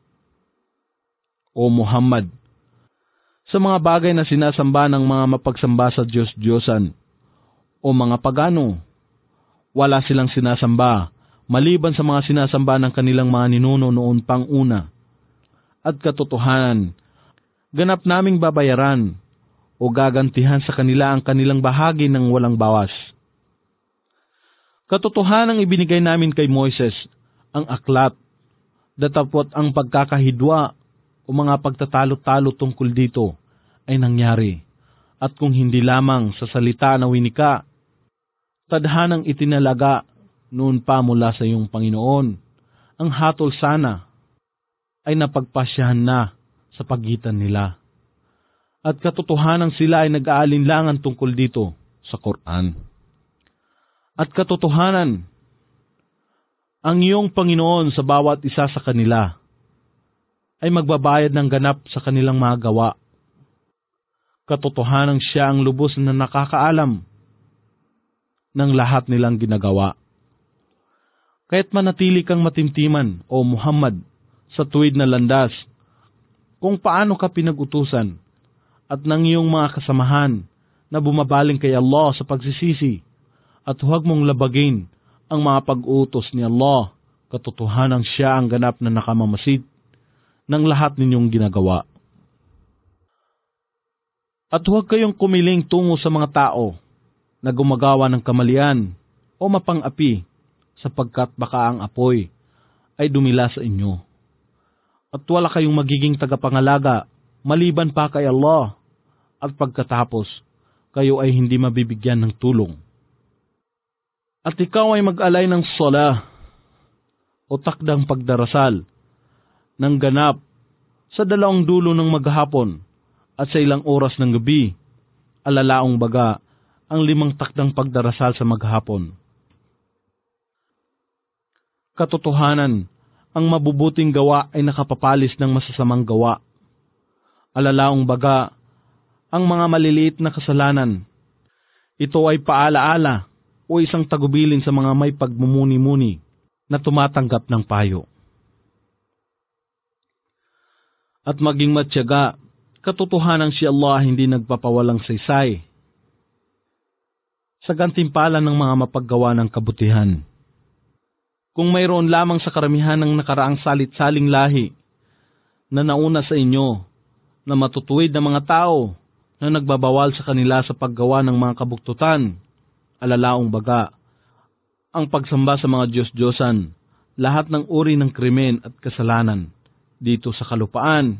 O Muhammad, sa mga bagay na sinasamba ng mga mapagsamba sa Diyos-Diyosan o mga pagano. Wala silang sinasamba maliban sa mga sinasamba ng kanilang mga ninuno noon pang una. At katotohanan, ganap naming babayaran o gagantihan sa kanila ang kanilang bahagi ng walang bawas. Katotohanang ibinigay namin kay Moises ang aklat, datapot ang pagkakahidwa o mga pagtatalo-talo tungkol dito ay nangyari, at kung hindi lamang sa salita na winika, tadhanang itinalaga noon pa mula sa iyong Panginoon, ang hatol sana ay napagpasyahan na sa pagitan nila. At katotohanan sila ay nag-aalinlangan tungkol dito sa Quran. At katotohanan, ang iyong Panginoon sa bawat isa sa kanila ay magbabayad ng ganap sa kanilang mga gawa. Katotohanan siya ang lubos na nakakaalam ng lahat nilang ginagawa. Kaya't manatili kang matimtiman, O Muhammad, sa tuwid na landas, kung paano ka pinag-utusan, at ng iyong mga kasamahan na bumabaling kay Allah sa pagsisisi, at huwag mong labagin ang mga pag-utos ni Allah, katotohanan siya ang ganap na nakamamasid ng lahat ninyong ginagawa. At huwag kayong kumiling tungo sa mga tao na gumagawa ng kamalian o mapang-api, sapagkat baka ang apoy ay dumila sa inyo. At wala kayong magiging tagapangalaga maliban pa kay Allah, at pagkatapos kayo ay hindi mabibigyan ng tulong. At ikaw ay mag-alay ng sala o takdang pagdarasal ng ganap sa dalawang dulo ng maghapon at sa ilang oras ng gabi, alalaong baga ang limang takdang pagdarasal sa maghapon. Katotohanan, ang mabubuting gawa ay nakapapalis ng masasamang gawa. Alalaong baga, ang mga maliliit na kasalanan, ito ay paalaala o isang tagubilin sa mga may pagmumuni-muni na tumatanggap ng payo. At maging matyaga, katotohanan si Allah hindi nagpapawalang saysay sa gantimpala ng mga mapaggawa ng kabutihan. Kung mayroon lamang sa karamihan ng nakaraang salit-saling lahi na nauna sa inyo na matutuwid na mga tao na nagbabawal sa kanila sa paggawa ng mga kabuktutan, alalaong baga, ang pagsamba sa mga Diyos-Diyosan, lahat ng uri ng krimen at kasalanan dito sa kalupaan.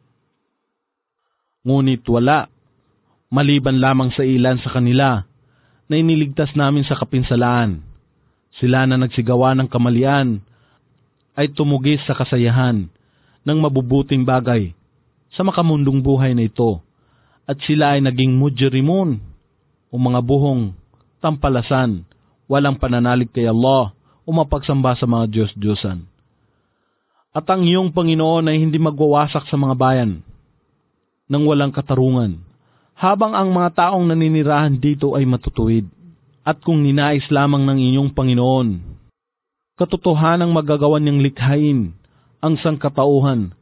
Ngunit wala, maliban lamang sa ilan sa kanila na iniligtas namin sa kapinsalaan. Sila na nagsigawa ng kamalian ay tumugis sa kasayahan ng mabubuting bagay sa makamundong buhay na ito, at sila ay naging mujrimun o mga buhong tampalasan, walang pananalig kay Allah o mapagsamba sa mga Diyos-Diyosan. At ang iyong Panginoon ay hindi magwawasak sa mga bayan nang walang katarungan, habang ang mga taong naninirahan dito ay matutuwid. At kung ninais lamang ng inyong Panginoon, katotohanang magagawan niyang likhain ang sangkatauhan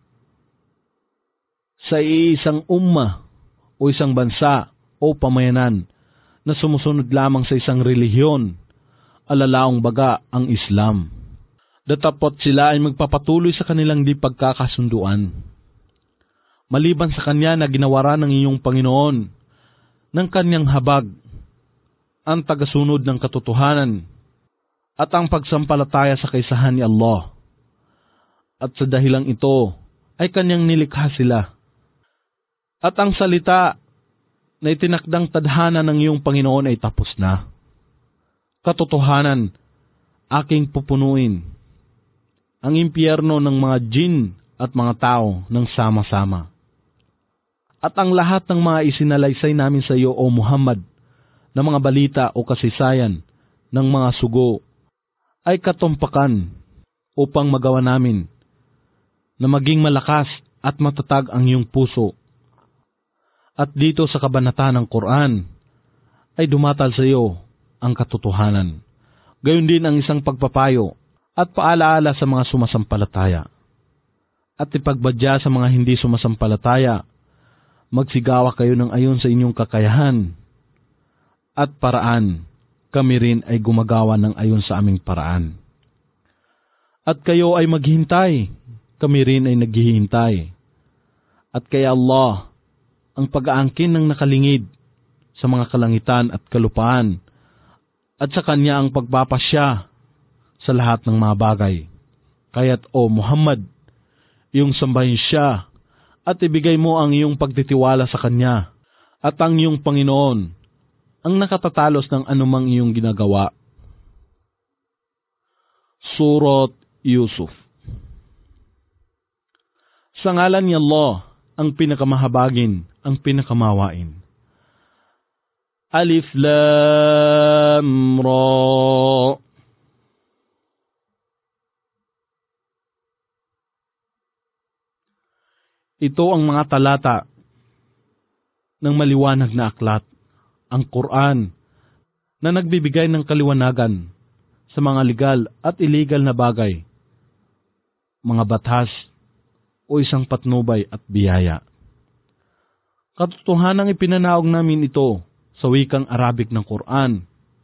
sa iisang umma o isang bansa o pamayanan na sumusunod lamang sa isang relihiyon, alalaong baga ang Islam. Datapot sila ay magpapatuloy sa kanilang di pagkakasunduan, maliban sa kanya na ginawaran ng inyong Panginoon ng kanyang habag, ang tagasunod ng katotohanan at ang pagsampalataya sa kaisahan ni Allah. At sa dahilang ito ay kanyang nilikha sila. At ang salita na itinakdang tadhana ng iyong Panginoon ay tapos na. Katotohanan, aking pupunuin ang impyerno ng mga jin at mga tao ng sama-sama. At ang lahat ng mga isinalaysay namin sa iyo, O Muhammad, na mga balita o kasaysayan ng mga sugo ay katumpakan upang magawa namin na maging malakas at matatag ang iyong puso. At dito sa kabanata ng Quran ay dumatal sa iyo ang katotohanan. Gayon din ang isang pagpapayo at paalaala sa mga sumasampalataya. At ipagbadya sa mga hindi sumasampalataya, magsigawa kayo ng ayon sa inyong kakayahan at paraan, kami rin ay gumagawa ng ayon sa aming paraan. At kayo ay maghintay, kami rin ay naghihintay. At kay Allah ang pag-aangkin ng nakalingid sa mga kalangitan at kalupaan, at sa kanya ang pagpapasya sa lahat ng mga bagay. Kaya't o Muhammad, iyong sambahin siya at ibigay mo ang iyong pagtitiwala sa kanya at ang iyong Panginoon ang nakatatalos ng anumang iyong ginagawa. Surat Yusuf. Sa ngalan ni Allah, ang pinakamahabagin, ang pinakamawain. Alif Lam Ra. Ito ang mga talata ng maliwanag na aklat, ang Quran, na nagbibigay ng kaliwanagan sa mga legal at illegal na bagay, mga batas o isang patnubay at biyaya. Katotohanang ipinanaog namin ito sa wikang Arabic ng Quran.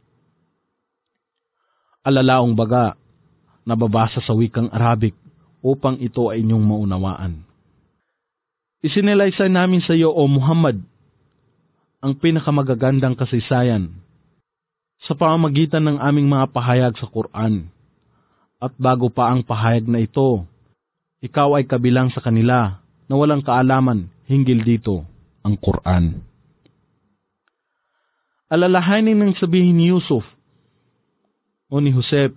Alalaong baga, nababasa sa wikang Arabic upang ito ay inyong maunawaan. Isinilaysay namin sa iyo, O Muhammad, ang pinakamagagandang kasaysayan sa pamamagitan ng aming mga pahayag sa Quran. At bago pa ang pahayag na ito, ikaw ay kabilang sa kanila na walang kaalaman hinggil dito, ang Quran. Alalahanin ng sabihin ni Yusuf o ni Joseph,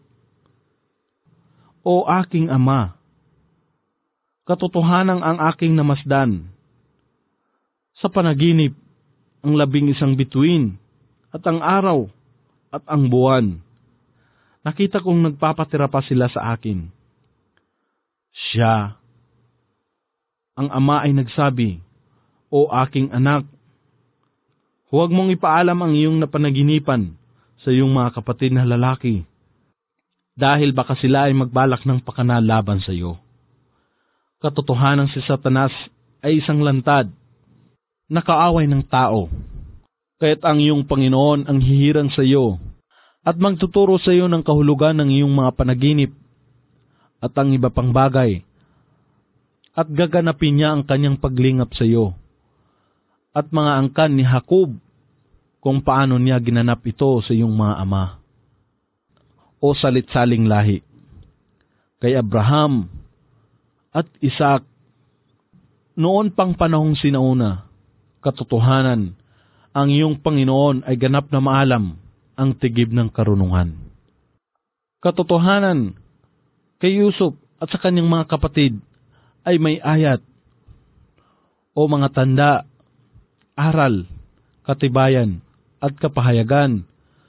O aking ama, katotohanang ang aking namasdan sa panaginip ang labing isang bituin at ang araw at ang buwan. Nakita kong nagpapatira pa sila sa akin. Siya, ang ama ay nagsabi, O aking anak, huwag mong ipaalam ang iyong napanaginipan sa iyong mga kapatid na lalaki, dahil baka sila ay magbalak ng pakana laban sa iyo. Katotohanan si Satanas ay isang lantad na kaaway ng tao, kaya't ang iyong Panginoon ang hihirang sa iyo at magtuturo sa iyo ng kahulugan ng iyong mga panaginip at ang iba pang bagay, at gaganapin niya ang kanyang paglingap sa iyo at mga angkan ni Jacob kung paano niya ginanap ito sa iyong mga ama o salit-saling lahi. Kay Abraham at Isaac, noon pang panahong sinauna, katotohanan, ang iyong Panginoon ay ganap na maalam ang tigib ng karunungan. Katotohanan, kay Yusuf at sa kanyang mga kapatid ay may ayat o mga tanda, aral, katibayan at kapahayagan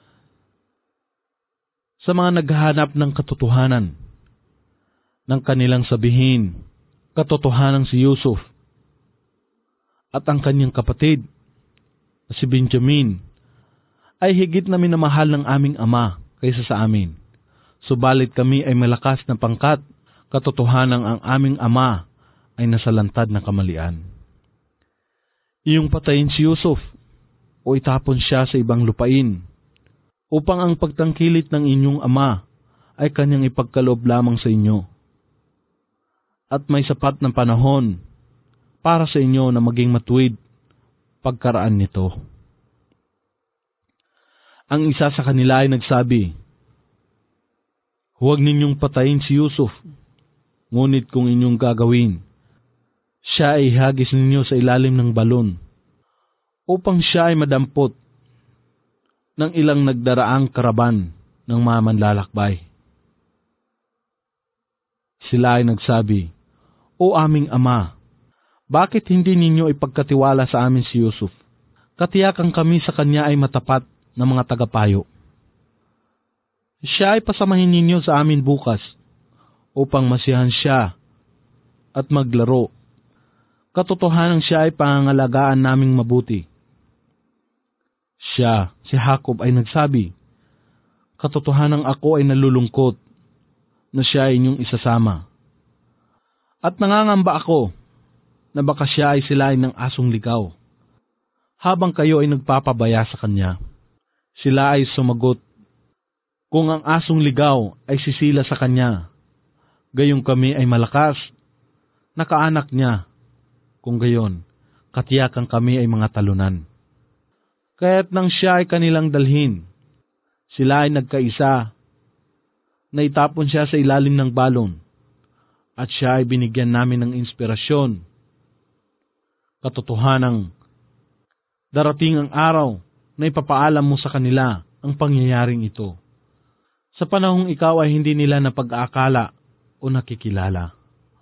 sa mga naghahanap ng katotohanan ng kanilang sabihin. Katotohanan si Yusuf at ang kanyang kapatid na si Benjamin ay higit na minamahal ng aming ama kaysa sa amin. Subalit kami ay malakas na pangkat, katotohanan ang aming ama ay nasalantad na kamalian. Iyong patayin si Yusuf o itapon siya sa ibang lupain upang ang pagtangkilit ng inyong ama ay kanyang ipagkaloob lamang sa inyo. At may sapat na panahon para sa inyo na maging matuwid pagkaraan nito. Ang isa sa kanila ay nagsabi, Huwag ninyong patayin si Yusuf, ngunit kung inyong gagawin, siya ay hagis ninyo sa ilalim ng balon upang siya ay madampot ng ilang nagdaraang karaban ng mga manlalakbay. Sila ay nagsabi, O aming ama, bakit hindi ninyo ipagkatiwala sa amin si Yusuf? Katiyakan kami sa kanya ay matapat na mga tagapayo. Siya ay pasamahin ninyo sa amin bukas upang masiyahan siya at maglaro. Katotohanan siya ay pangangalagaan naming mabuti. Siya, si Jacob ay nagsabi, Katotohanan ako ay nalulungkot na siya ay inyong isasama. At nangangamba ako na baka siya ay silain ng asong ligaw habang kayo ay nagpapabaya sa kanya. Sila ay sumagot, Kung ang asong ligaw ay sisila sa kanya, gayong kami ay malakas, nakaanak niya. Kung gayon, katiyakan kami ay mga talunan. Kaya't nang siya ay kanilang dalhin, Sila ay nagkaisa. Naitapon siya sa ilalim ng balon at siya ay binigyan namin ng inspirasyon. Katotohanang darating ang araw na ipapaalam mo sa kanila ang pangyayaring ito. Sa panahong ikaw ay hindi nila napag-aakala o nakikilala.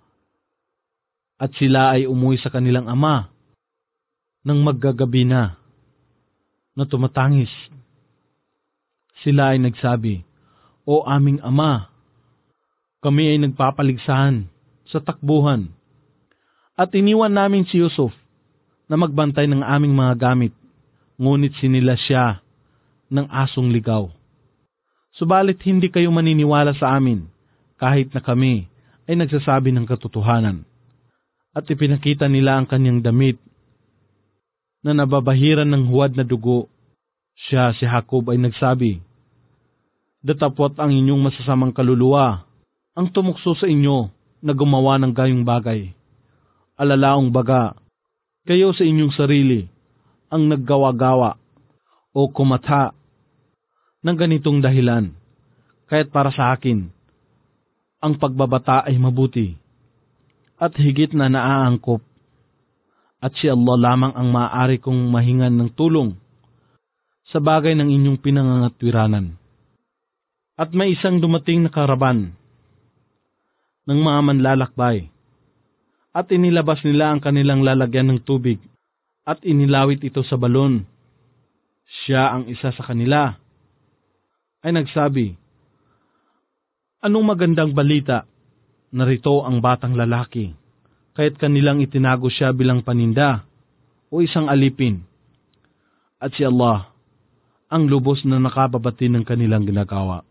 At sila ay umuwi sa kanilang ama nang maggagabi na, na tumatangis. Sila ay nagsabi, "O aming ama, kami ay nagpapaligsahan sa takbuhan at iniwan namin si Yusuf na magbantay ng aming mga gamit, ngunit sinila siya ng asong ligaw. Subalit hindi kayo maniniwala sa amin kahit na kami ay nagsasabi ng katotohanan." At ipinakita nila ang kanyang damit na nababahiran ng huwad na dugo. Siya, si Jacob, ay nagsabi, "Datapwat ang inyong masasamang kaluluwa ang tumukso sa inyo na gumawa ng gayong bagay. Alalaong baga, kayo sa inyong sarili ang naggawa-gawa o kumata ng ganitong dahilan. Kaya't para sa akin, ang pagbabata ay mabuti at higit na naaangkop. At si Allah lamang ang maaari kong mahingan ng tulong sa bagay ng inyong pinangangatwiranan." At may isang dumating na karaban ng mga manlalakbay at inilabas nila ang kanilang lalagyan ng tubig at inilawit ito sa balon. Siya, ang isa sa kanila, ay nagsabi, "Anong magandang balita? Narito ang batang lalaki, kaya't kanilang itinago siya bilang paninda o isang alipin. At si Allah ang lubos na nakababati ng kanilang ginagawa.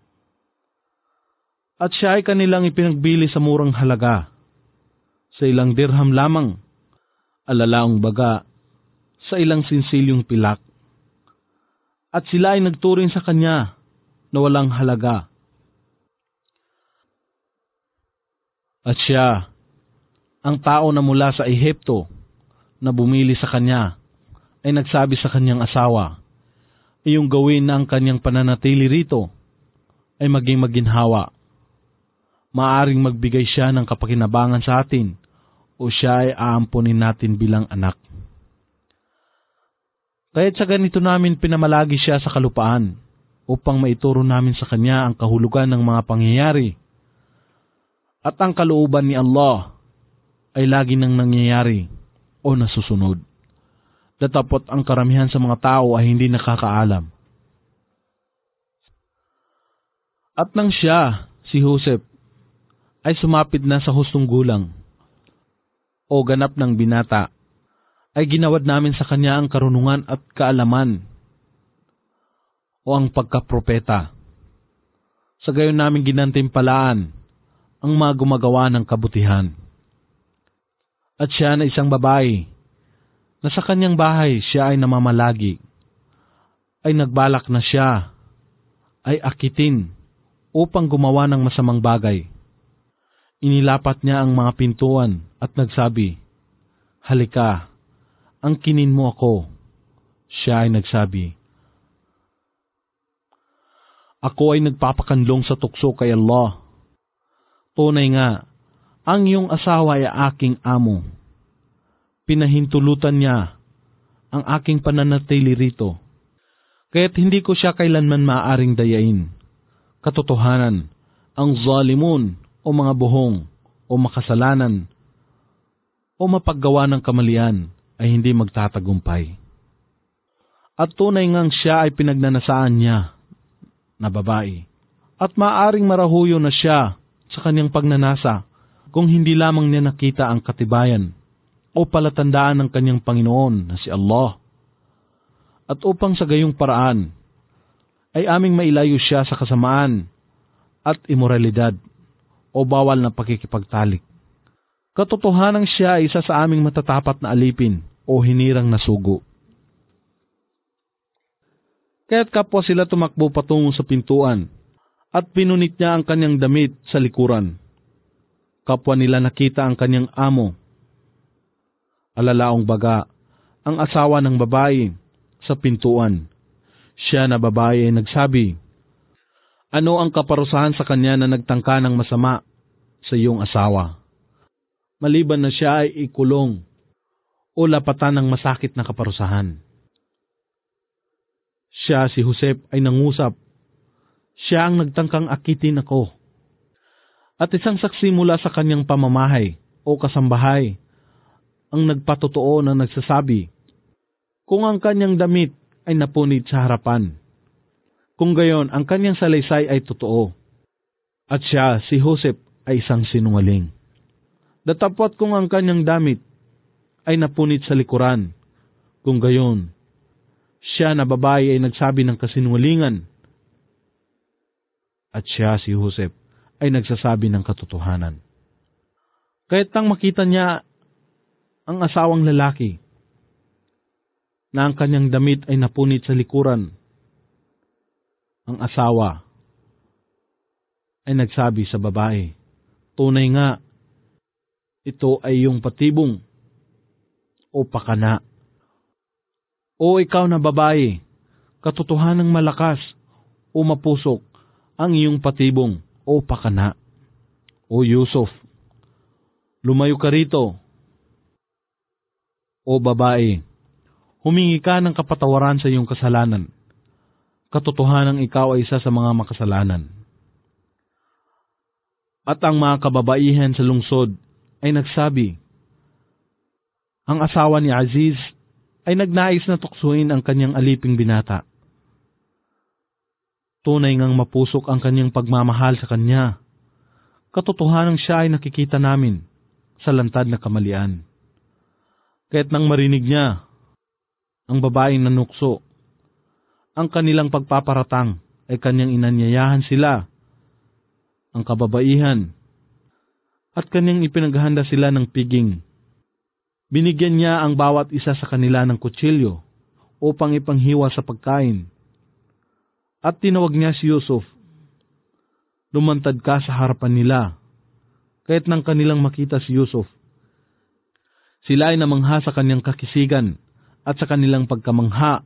At siya ay kanilang ipinagbili sa murang halaga, sa ilang dirham lamang, alalaong baga, sa ilang sinsilyong pilak. At sila ay nagturing sa kanya na walang halaga. At siya, ang tao na mula sa Ehipto na bumili sa kanya, ay nagsabi sa kanyang asawa, iyong gawin na ang kanyang pananatili rito ay maging maginhawa. Maaring magbigay siya ng kapakinabangan sa atin o siya ay aampunin natin bilang anak. Kaya't sa ganito namin pinamalagi siya sa kalupaan upang maituro namin sa kanya ang kahulugan ng mga pangyayari. At ang kalooban ni Allah ay lagi nang nangyayari o nasusunod. Datapot ang karamihan sa mga tao ay hindi nakakaalam. At nang siya, si Joseph, ay sumapit na sa hustong gulang o ganap ng binata, ay ginawad namin sa kanya ang karunungan at kaalaman o ang pagkapropeta. Sa gayon namin ginantimpalaan ang mga gumagawa ng kabutihan. At siya na isang babae na sa kanyang bahay siya ay namamalagi, ay nagbalak na siya ay akitin upang gumawa ng masamang bagay. Inilapat niya ang mga pintuan at nagsabi, halika, angkinin mo ako. Siya ay nagsabi, ako ay nagpapakanlong sa tukso kay Allah. Tunay nga, ang iyong asawa ay aking amo. Pinahintulutan niya ang aking pananatili rito, kaya't hindi ko siya kailanman maaaring dayain. Katotohanan, ang zalimun o mga buhong o makasalanan o mapaggawa ng kamalian ay hindi magtatagumpay. At tunay ngang siya ay pinagnanasaan niya na babae, at maaring marahuyo na siya sa kanyang pagnanasa kung hindi lamang niya nakita ang katibayan o palatandaan ng kanyang Panginoon na si Allah. At upang sa gayong paraan ay aming mailayo siya sa kasamaan at imoralidad o bawal na pakikipagtalik. Katotohanang siya ay isa sa aming matatapat na alipin o hinirang na sugo. Kaya't kapwa sila tumakbo patungo sa pintuan at pinunit niya ang kanyang damit sa likuran. Kapwa nila nakita ang kanyang amo. Alalaong baga, ang asawa ng babae sa pintuan. Siya na babae ay nagsabi, ano ang kaparusahan sa kanya na nagtangka ng masama sa iyong asawa? Maliban na siya ay ikulong o lapatan ng masakit na kaparusahan. Siya si Joseph ay nangusap, siya ang nagtangkang akitin ako. At isang saksi mula sa kanyang pamamahay o kasambahay ang nagpatotoo na nagsasabi, kung ang kanyang damit ay napunit sa harapan, kung gayon ang kanyang salaysay ay totoo, at siya si Joseph ay isang sinungaling. Datapwat kung ang kanyang damit ay napunit sa likuran, kung gayon, siya na babae ay nagsabi ng kasinungalingan, at siya si Joseph ay nagsasabi ng katotohanan. Kaya't nang makita niya ang asawang lalaki na ang kanyang damit ay napunit sa likuran, ang asawa ay nagsabi sa babae, tunay nga, ito ay iyong patibong o pakana. O ikaw na babae, katotohanang malakas o mapusok ang iyong patibong o pakana. O Yusuf, lumayo ka rito. O babae, humingi ka ng kapatawaran sa iyong kasalanan. Katotohanang ikaw ay isa sa mga makasalanan. At ang mga kababaihan sa lungsod ay nagsabi, ang asawa ni Aziz ay nagnais na tuksuin ang kanyang aliping binata. Tunay ngang mapusok ang kanyang pagmamahal sa kanya. Katotohanang siya ay nakikita namin sa lantad na kamalian. Kaya't nang marinig niya ang babaeng nanukso, ang kanilang pagpaparatang ay kanyang inanyayahan sila, ang kababaihan, at kanyang ipinaghanda sila ng piging. Binigyan niya ang bawat isa sa kanila ng kutsilyo upang ipanghiwa sa pagkain. At tinawag niya si Yusuf. Lumantad ka sa harapan nila. Kaya't nang kanilang makita si Yusuf, sila ay namangha sa kanyang kakisigan at sa kanilang pagkamangha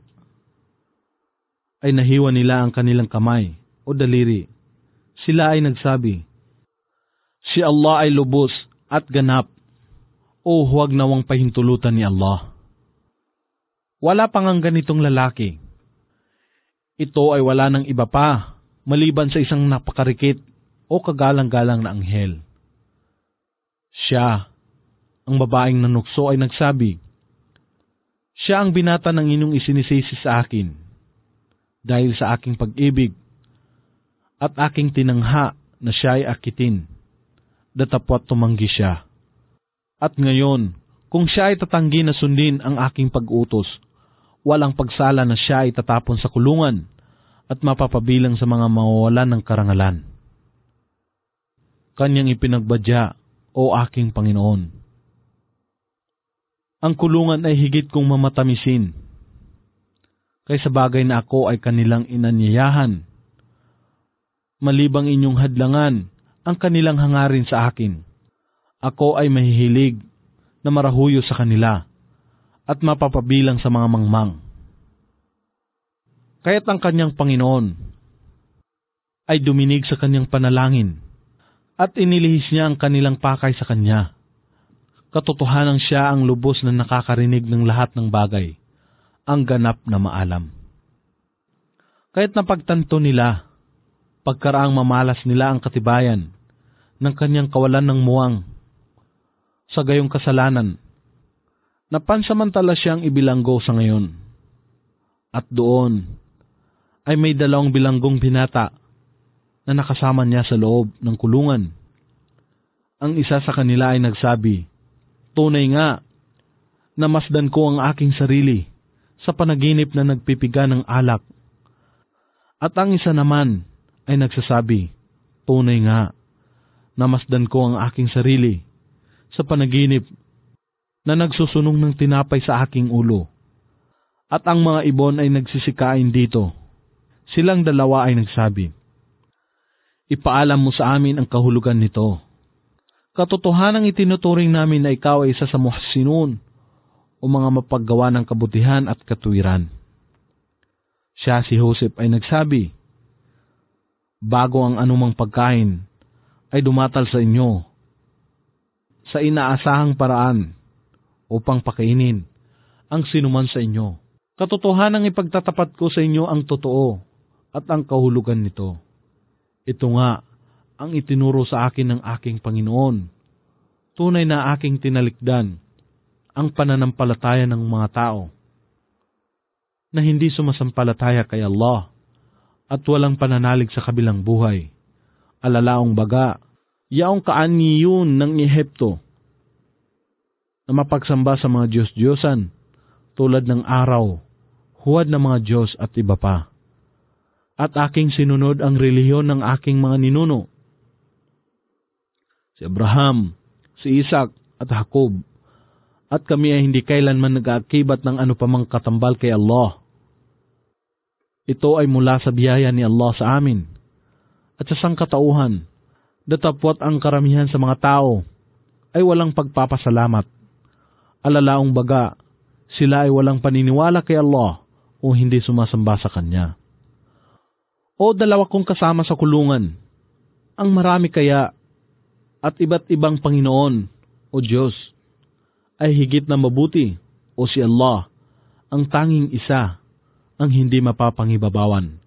ay nahiwa nila ang kanilang kamay o daliri. Sila ay nagsabi, si Allah ay lubos at ganap, o huwag nawang pahintulutan ni Allah. Wala pang ang ganitong lalaki. Ito ay wala ng iba pa, maliban sa isang napakarikit o kagalang-galang na anghel. Siya, ang babaeng nanukso ay nagsabi, siya ang binata ng inyong isinisisi sa akin, dahil sa aking pag-ibig, at aking tinangha na siya ay akitin. Datapwat tumanggi siya. At ngayon, kung siya ay tatanggi na sundin ang aking pag-utos, walang pagsala na siya ay tatapon sa kulungan at mapapabilang sa mga mawawalan ng karangalan. Kanyang ipinagbadya, o aking Panginoon. Ang kulungan ay higit kong mamatamisin, kaysa bagay na ako ay kanilang inanyayahan. Malibang inyong hadlangan ang kanilang hangarin sa akin, ako ay mahihilig na marahuyo sa kanila at mapapabilang sa mga mangmang. Kaya't ang kanyang Panginoon ay duminig sa kanyang panalangin at inilihis niya ang kanilang pakay sa kanya. Katotohanang siya ang lubos na nakakarinig ng lahat ng bagay, ang ganap na maalam. Kaya't napagtanto nila, pagkaraang mamalas nila ang katibayan ng kanyang kawalan ng muwang sa gayong kasalanan, na pansamantala siyang ibilanggo sa ngayon. At doon ay may dalawang bilanggong binata na nakasama niya sa loob ng kulungan. Ang isa sa kanila ay nagsabi, tunay nga, namasdan ko ang aking sarili sa panaginip na nagpipiga ng alak. At ang isa naman ay nagsasabi, tunay nga, namasdan ko ang aking sarili sa panaginip na nagsusunog ng tinapay sa aking ulo. At ang mga ibon ay nagsisikain dito. Silang dalawa ay nagsabi, ipaalam mo sa amin ang kahulugan nito. Katotohanang itinuturing namin na ikaw ay isa sa muhsinun o mga mapaggawa ng kabutihan at katuwiran. Siya si Joseph ay nagsabi, bago ang anumang pagkain ay dumatal sa inyo sa inaasahang paraan upang pakainin ang sinuman sa inyo. Katotohanang ipagtatapat ko sa inyo ang totoo at ang kahulugan nito. Ito nga ang itinuro sa akin ng aking Panginoon. Tunay na aking tinalikdan ang pananampalataya ng mga tao na hindi sumasampalataya kay Allah at walang pananalig sa kabilang buhay. Alalaong baga, yaong kaaniyon ng Ehipto na mapagsamba sa mga Diyos-Diyosan tulad ng araw, huwad ng mga Diyos at iba pa. At aking sinunod ang relihiyon ng aking mga ninuno, si Abraham, si Isaac at Jacob, at kami ay hindi kailanman nag-aakibat ng ano pamang katambal kay Allah. Ito ay mula sa biyaya ni Allah sa amin at sa sangkatauhan, datapwat ang karamihan sa mga tao ay walang pagpapasalamat. Alalaong baga, sila ay walang paniniwala kay Allah o hindi sumasamba sa Kanya. O dalawa kong kasama sa kulungan, ang marami kaya at iba't ibang Panginoon o Diyos ay higit na mabuti o si Allah ang tanging isa ang hindi mapapangibabawan.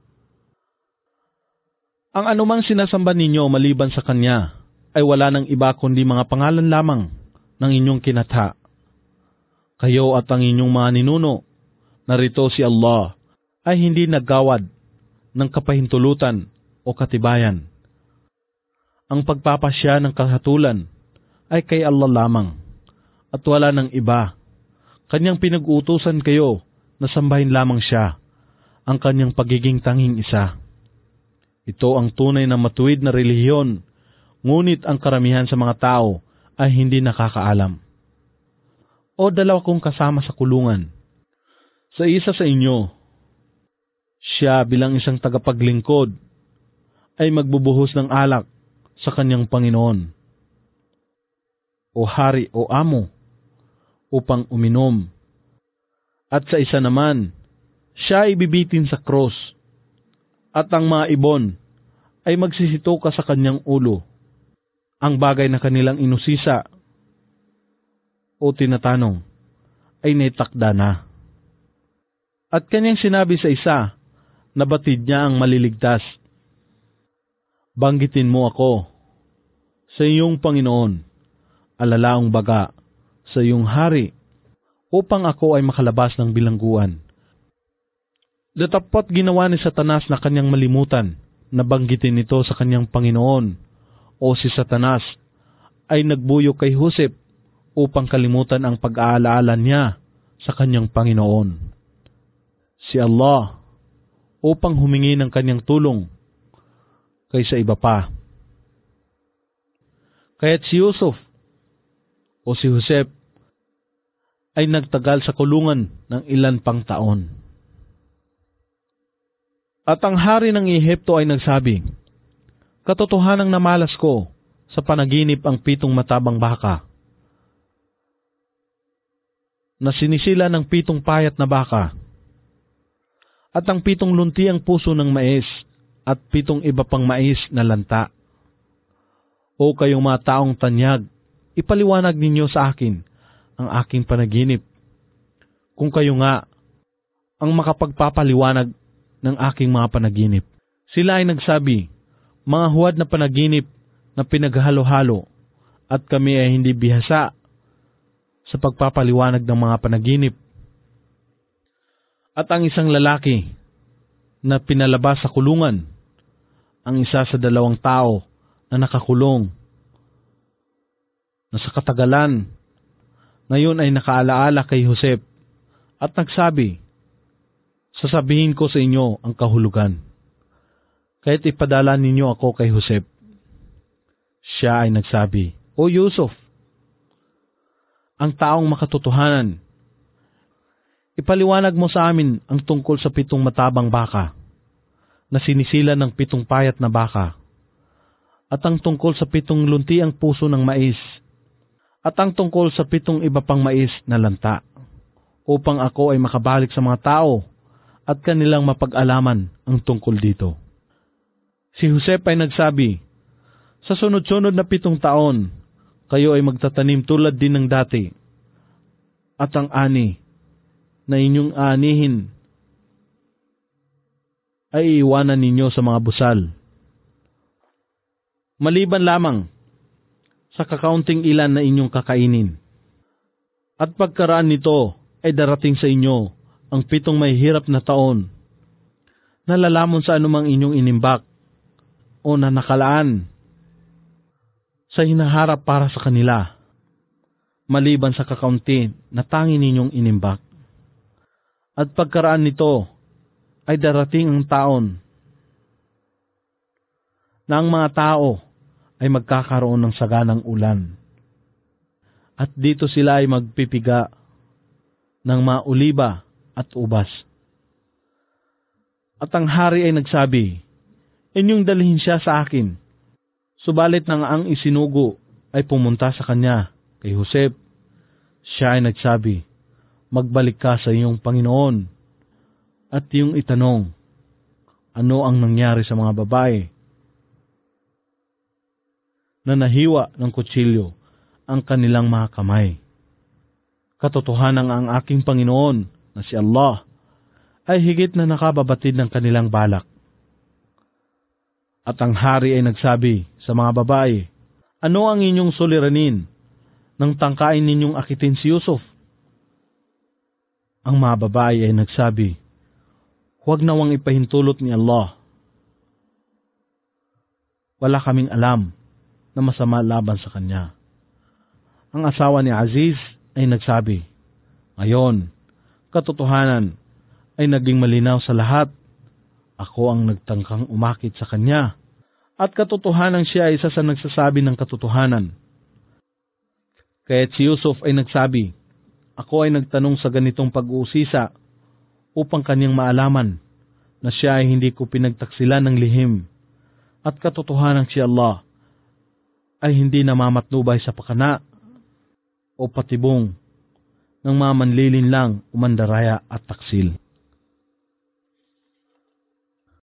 Ang anumang sinasamba ninyo maliban sa Kanya ay wala ng iba kundi mga pangalan lamang ng inyong kinatha. Kayo at ang inyong mga ninuno, narito si Allah, ay hindi naggawad ng kapahintulutan o katibayan. Ang pagpapasya ng kahatulan ay kay Allah lamang at wala ng iba. Kanyang pinag-uutusan kayo na sambahin lamang Siya, ang Kanyang pagiging tanging isa. Ito ang tunay na matuwid na relihiyon, ngunit ang karamihan sa mga tao ay hindi nakakaalam. O dalawa kong kasama sa kulungan, sa isa sa inyo, siya bilang isang tagapaglingkod ay magbubuhos ng alak sa kanyang Panginoon, o hari o amo, upang uminom. At sa isa naman, siya ay bibitin sa krus, at ang mga ibon ay magsisitoka sa kanyang ulo, ang bagay na kanilang inusisa o tinatanong ay naitakda na. At kanyang sinabi sa isa na batid niya ang maliligtas, banggitin mo ako sa iyong Panginoon, alalaong baga sa iyong hari, upang ako ay makalabas ng bilangguan. Datapot ginawa ni Satanas na kanyang malimutan na banggitin ito sa kanyang Panginoon, o si Satanas ay nagbuyo kay Joseph upang kalimutan ang pag-aalaala niya sa kanyang Panginoon, si Allah, upang humingi ng kanyang tulong kaysa iba pa. Kaya't si Yusuf o si Joseph ay nagtagal sa kulungan ng ilan pang taon. At ang hari ng Ehipto ay nagsabi, katotohanang namalas ko sa panaginip ang pitong matabang baka, na sinisila ng pitong payat na baka, at ang pitong lunti ang puso ng mais, at pitong iba pang mais na lanta. O kayong mga taong tanyag, ipaliwanag ninyo sa akin ang aking panaginip, kung kayo nga ang makapagpapaliwanag ng aking mga panaginip. Sila ay nagsabi, mga huwad na panaginip na pinaghalo-halo, at kami ay hindi bihasa sa pagpapaliwanag ng mga panaginip. At ang isang lalaki na pinalabas sa kulungan, ang isa sa dalawang tao na nakakulong, na sa katagalan, ngayon ay nakaalaala kay Joseph, at nagsabi, sasabihin ko sa inyo ang kahulugan, kaya't ipadala ninyo ako kay Joseph. Siya ay nagsabi, O Yusuf, ang taong makatotohanan, ipaliwanag mo sa amin ang tungkol sa pitong matabang baka, na sinisila ng pitong payat na baka, at ang tungkol sa pitong lunti ang puso ng mais, at ang tungkol sa pitong iba pang mais na lanta, upang ako ay makabalik sa mga tao at kanilang mapag-alaman ang tungkol dito. Si Joseph ay nagsabi, sa sunod-sunod na pitong taon, kayo ay magtatanim tulad din ng dati, at ang ani na inyong aanihin ay iiwanan ninyo sa mga busal. Maliban lamang sa kakaunting ilan na inyong kakainin. At pagkaraan nito ay darating sa inyo ang pitong may hirap na taon na lalamon sa anumang inyong inimbak o na nakalaan sa hinaharap para sa kanila, maliban sa kakaunti na tangi ninyong inimbak. At pagkaraan nito ay darating ang taon na ang mga tao ay magkakaroon ng saganang ulan. At dito sila ay magpipiga ng mga oliba at ubas. At ang hari ay nagsabi, inyong dalhin siya sa akin. Subalit nang ang isinugo ay pumunta sa kanya kay Joseph, siya ay nagsabi, magbalik ka sa iyong Panginoon at iyong itanong, ano ang nangyari sa mga babae na nahiwa ng kutsilyo ang kanilang mga kamay. Katotohanan ang aking Panginoon na si Allah ay higit na nakababatid ng kanilang balak. At ang hari ay nagsabi sa mga babae, ano ang inyong suliranin nang tangkain ninyong akitin si Yusuf? Ang mga babae ay nagsabi, huwag nawang ipahintulot ni Allah. Wala kaming alam na masama laban sa kanya. Ang asawa ni Aziz ay nagsabi, ngayon, katotohanan ay naging malinaw sa lahat. Ako ang nagtangkang umakit sa kanya. At katotohanan siya ay isa sa nagsasabi ng katotohanan. Kaya't si Yusuf ay nagsabi, ako ay nagtanong sa ganitong pag-uusisa upang kanyang maalaman na siya ay hindi ko pinagtaksilan ng lihim. At katotohanan si Allah ay hindi namamatnubay sa pakana o patibong ng mga manlilin lang, umandaraya at taksil.